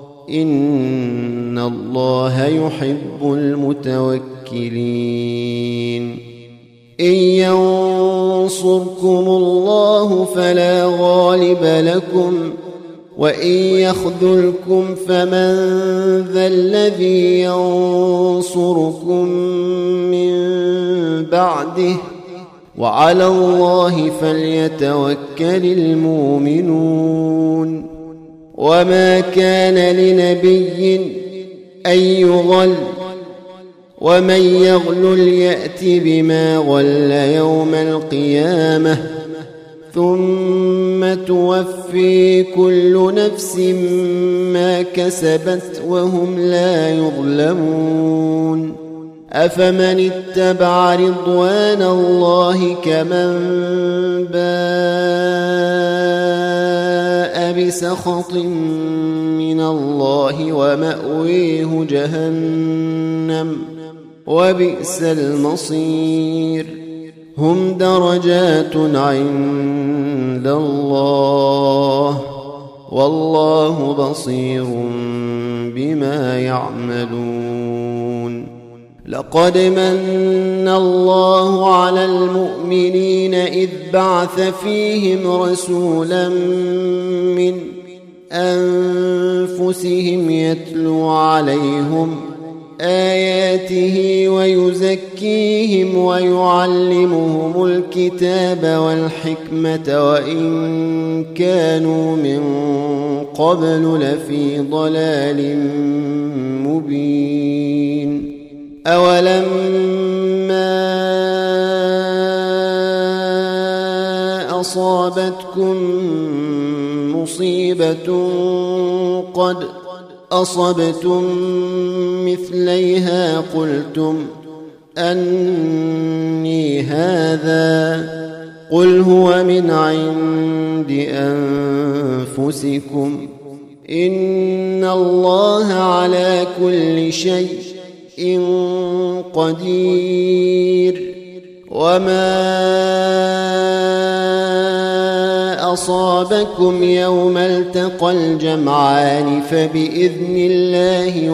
إن الله يحب المتوكلين. إن ينصركم الله فلا غالب لكم وإن يخذلكم فمن ذا الذي ينصركم من بعده وعلى الله فليتوكل المؤمنون. وما كان لنبي أن يغل ومن يغلل يأت بما غل يوم القيامة ثم توفي كل نفس ما كسبت وهم لا يظلمون. أفمن اتبع رضوان الله كمن باء بسخط من الله ومأويه جهنم وبئس المصير. هم درجات عند الله والله بصير بما يعملون. لقد من الله على المؤمنين إذ بعث فيهم رسولا من أنفسهم يتلو عليهم آياته ويزكيهم ويعلمهم الكتاب والحكمة وإن كانوا من قبل لفي ضلال مبين. أولما أصابتكم مصيبة قد أصبتم مثليها قلتم أني هذا قل هو من عند أنفسكم إن الله على كل شيء قدير. وما أصابكم يوم التقى الجمعان فبإذن الله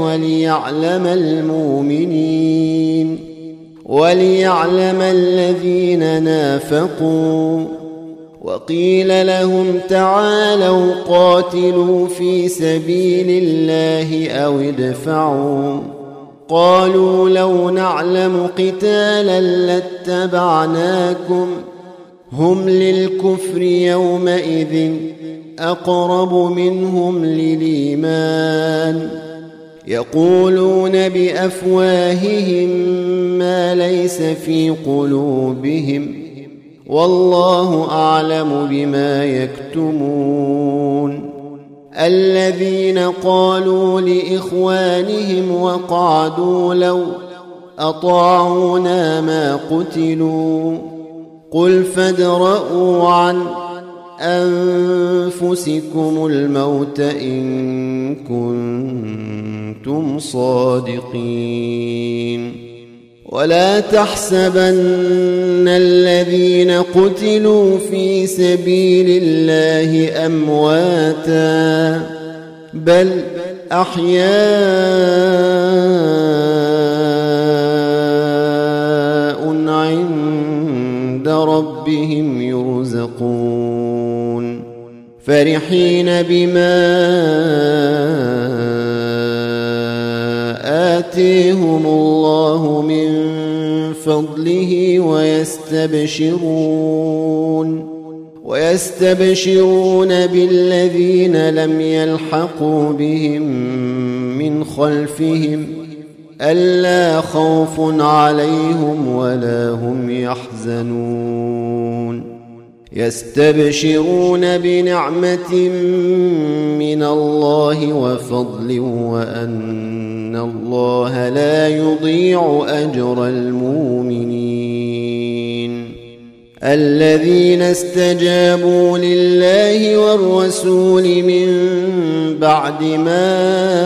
وليعلم الذين نافقوا. وقيل لهم تعالوا قاتلوا في سبيل الله أو ادفعوا قالوا لو نعلم قتالا لاتبعناكم هم للكفر يومئذ أقرب منهم للإيمان يقولون بأفواههم ما ليس في قلوبهم والله أعلم بما يكتمون. الذين قالوا لإخوانهم وقعدوا لو أطاعونا ما قتلوا قل فادرءوا عن أنفسكم الموت إن كنتم صادقين. ولا تحسبن الذين قتلوا في سبيل الله أمواتا بل أحياء عند ربهم يرزقون فرحين بما آتيهم الله من فضله ويستبشرون بالذين لم يلحقوا بهم من خلفهم ألا خوف عليهم ولا هم يحزنون. يستبشرون بنعمة من الله وفضل وأن الله لا يضيع أجر المؤمنين. الذين استجابوا لله والرسول من بعد ما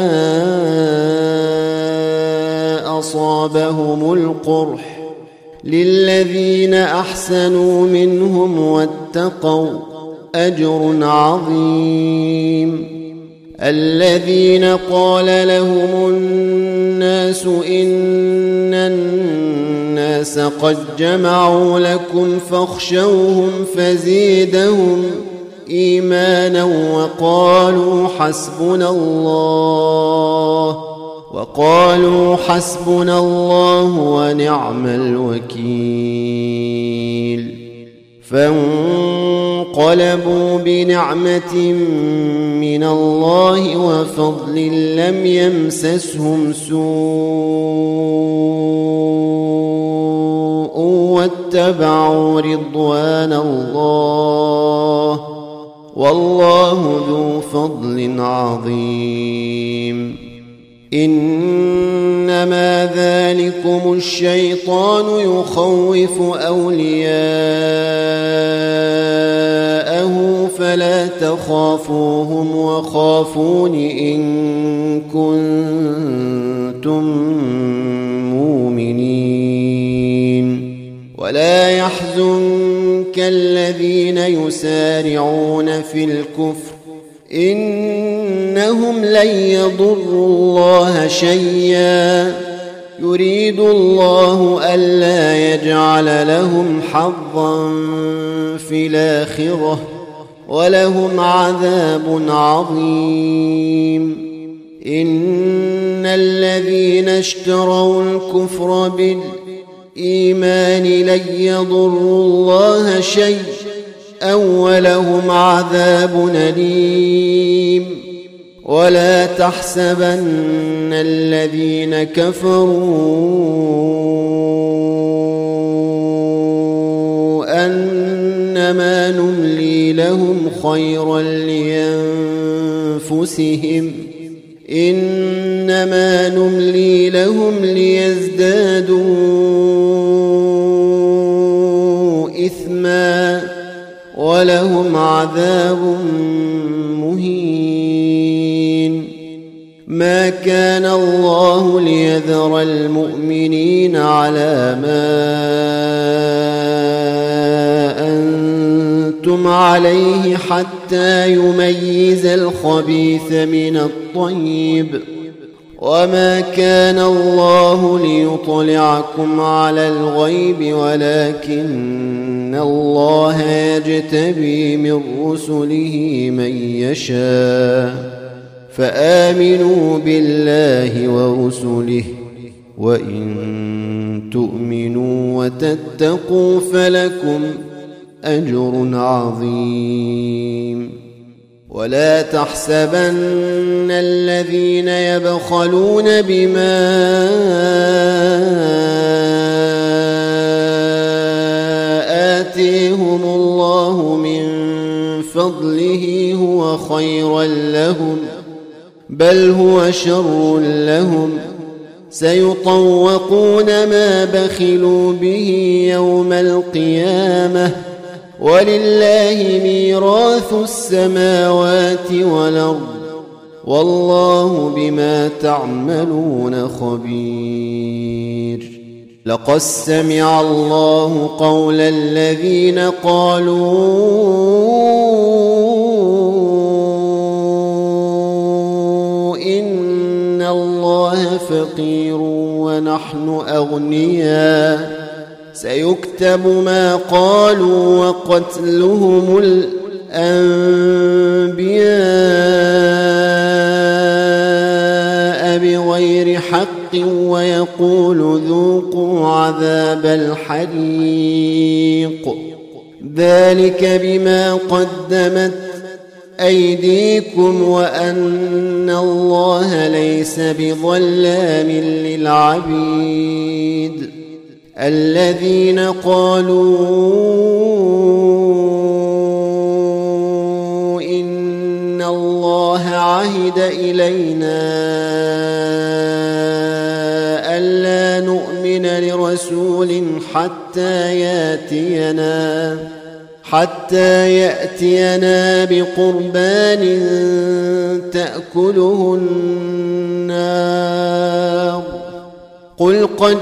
أصابهم القرح للذين أحسنوا منهم واتقوا أجر عظيم. الذين قال لهم الناس إن الناس قد جمعوا لكم فاخشوهم فزيدهم إيمانا وقالوا حسبنا الله ونعم الوكيل. فانقلبوا بنعمة من الله وفضل لم يمسسهم سوء واتبعوا رضوان الله والله ذو فضل عظيم. إنما ذلكم الشيطان يخوف أولياءه فلا تخافوهم وخافون إن كنتم مؤمنين. ولا يحزنك الذين يسارعون في الكفر إنهم لن يضروا الله شيئا يريد الله ألا يجعل لهم حظا في الآخرة ولهم عذاب عظيم. إن الذين اشتروا الكفر بالإيمان لن يضروا الله شيئا ولهم عذاب أليم. ولا تحسبن الذين كفروا أنما نملي لهم خيرا لأنفسهم إنما نملي لهم ليزدادوا إثما ولهم عذاب مهين. ما كان الله ليذر المؤمنين على ما أنتم عليه حتى يميز الخبيث من الطيب وما كان الله ليطلعكم على الغيب ولكن الله يجتبي من رسله من يشاء فآمنوا بالله ورسله وإن تؤمنوا وتتقوا فلكم أجر عظيم. ولا تحسبن الذين يبخلون بما آتيهم الله من فضله هو خيرا لهم بل هو شر لهم سيطوقون ما بخلوا به يوم القيامة ولله ميراث السماوات والأرض والله بما تعملون خبير. لقد سمع الله قول الذين قالوا إن الله فقير ونحن أغنياء سيكتب ما قالوا وقتلهم الأنبياء بغير حق ويقول ذوقوا عذاب الحريق ذلك بما قدمت أيديكم وأن الله ليس بظلام للعبيد. الذين قالوا إن الله عهد إلينا ألا نؤمن لرسول حتى يأتينا بقربان تأكله النار قل قد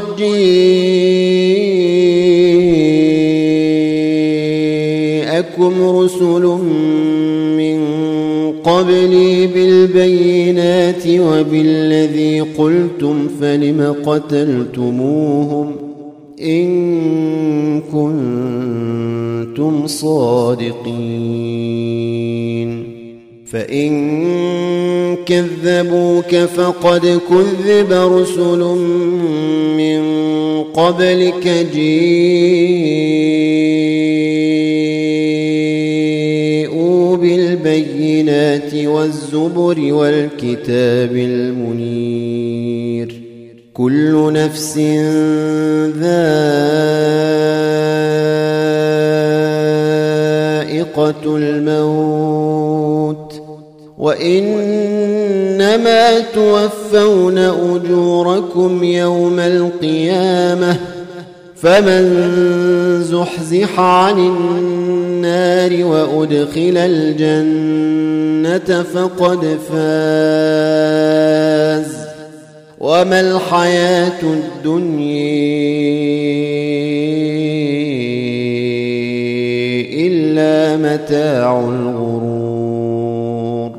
جاءكم رسل من قبلي بالبينات وبالذي قلتم فلم قتلتموهم إن كنتم صادقين. فإن كذبوك فقد كذب رسل من قبلك جاءوا بالبينات والزبر والكتاب المنير كل نفس ذائقة الموت وإنما توفون أجوركم يوم القيامة فمن زحزح عن النار وأدخل الجنة فقد فاز وما الحياة الدنيا إلا متاع الغرور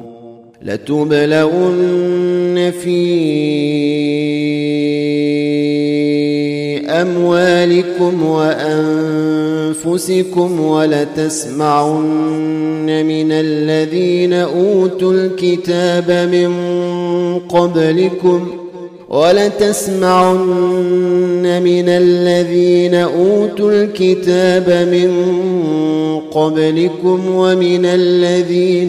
لتبلون في أموالكم وأنفسكم ولتسمعن من الذين أوتوا الكتاب من قبلكم ومن الذين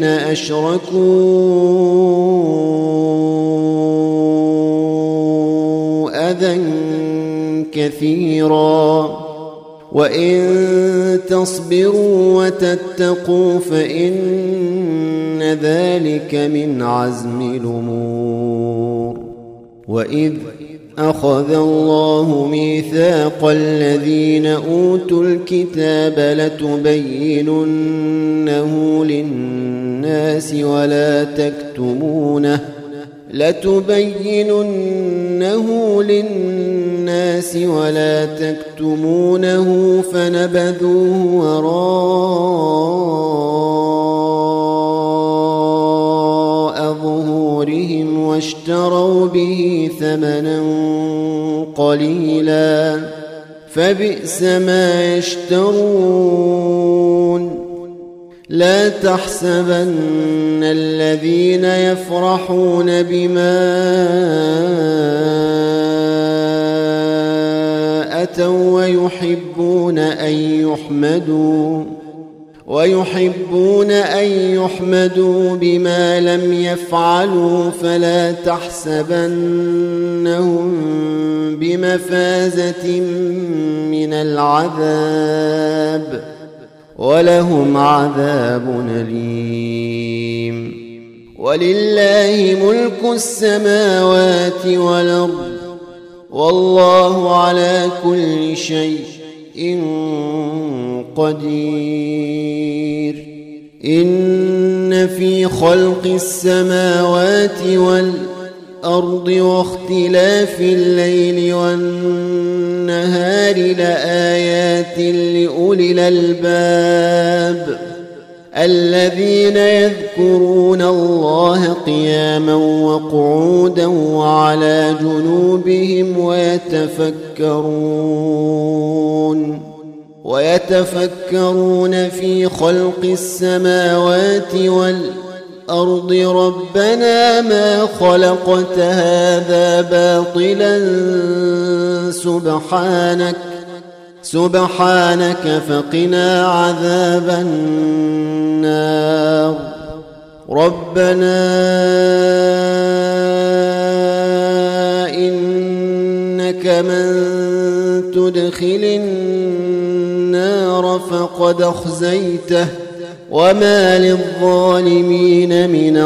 أشركوا أذى كثيرا وإن تصبروا وتتقوا فإن ذلك من عزم الأمور وإذ أخذ الله ميثاق الذين أوتوا الكتاب لتبيننه للناس ولا تكتمونه فنبذوه وراء ظهورهم واشتروا به ثمنا قليلا فبئس ما يشترون لا تحسبن الذين يفرحون بما أتوا ويحبون أن يحمدوا بما لم يفعلوا فلا تحسبنهم بمفازة من العذاب ولهم عذاب أليم ولله ملك السماوات والأرض والله على كل شيء قدير إن في خلق السماوات والأرض واختلاف الليل والنهار لآيات لأولي الألباب الذين يذكرون الله قياما وقعودا وعلى جنوبهم ويتفكرون في خلق السماوات والأرض ربنا ما خلقت هذا باطلا سبحانك فقنا عذاب النار ربنا إنك من تدخل النار فقد أخزيته وما للظالمين من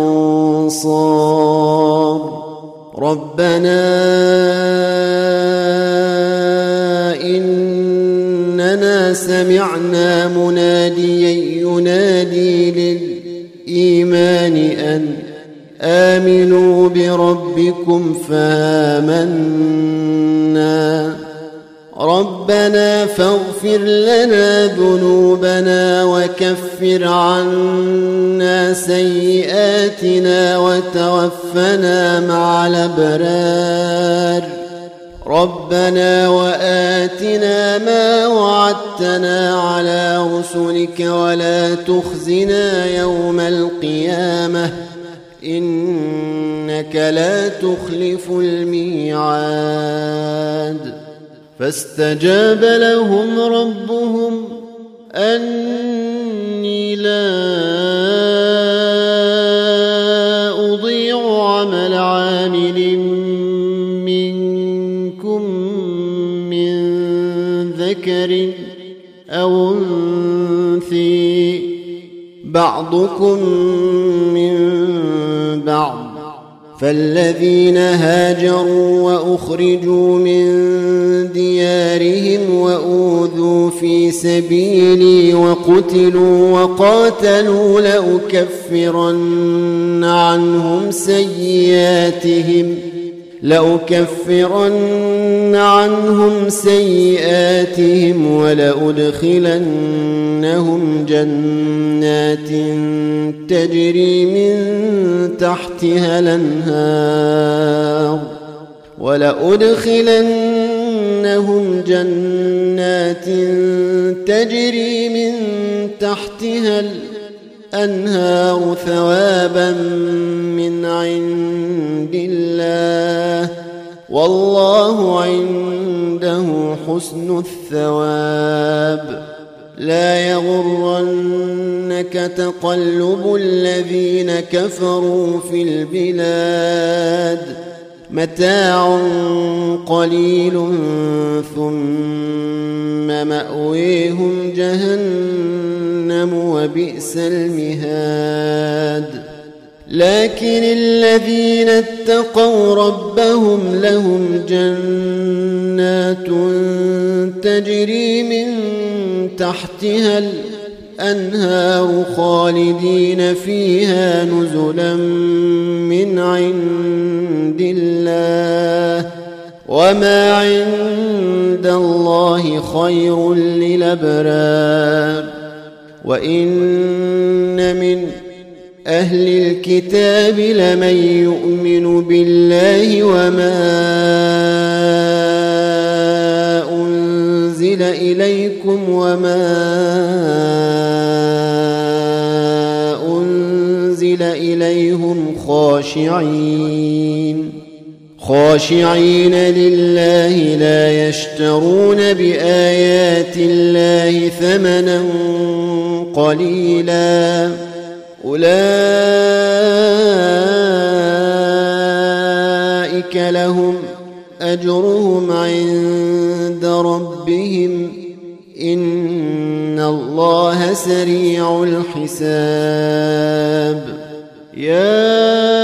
أنصار ربنا إننا سمعنا مناديا ينادي للإيمان أن آمنوا بربكم فآمنا ربنا فاغفر لنا ذنوبنا وكفر عنا سيئاتنا وتوفنا مع الأبرار ربنا وآتنا ما وعدتنا على رسلك ولا تخزنا يوم القيامة إنك لا تخلف الميعاد فاستجاب لهم ربهم أني لا أضيع عمل عامل منكم من ذكر أو أنثى بعضكم من بعض فالذين هاجروا وأخرجوا من ديارهم وأوذوا في سبيلي وقاتلوا لأكفرن عنهم سيئاتهم ولأدخلنهم جنات تجري من تحتها الأنهار ثوابا من عند الله والله عنده حسن الثواب. لا يغرنك تقلب الذين كفروا في البلاد متاع قليل ثم مأويهم جهنم وبئس المهاد. لكن الذين اتقوا ربهم لهم جنات تجري من تحتها الأنهار خالدين فيها نزلا من عند الله وما عند الله خير للأبرار. وإن من أهل الكتاب لمن يؤمن بالله وما أنزل إليكم وما أنزل إليهم خاشعين لله لا يشترون بآيات الله ثمنا قليلا أولئك لهم أجرهم عند ربهم إن الله سريع الحساب. يا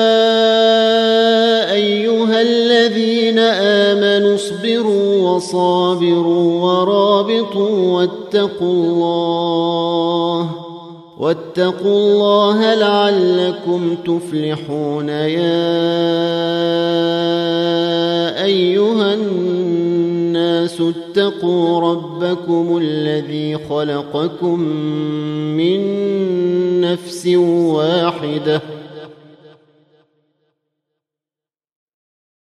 أيها الذين آمنوا اصبروا وصابروا ورابطوا واتقوا الله لعلكم تفلحون. يا أيها الناس اتقوا ربكم الذي خلقكم من نفس واحدة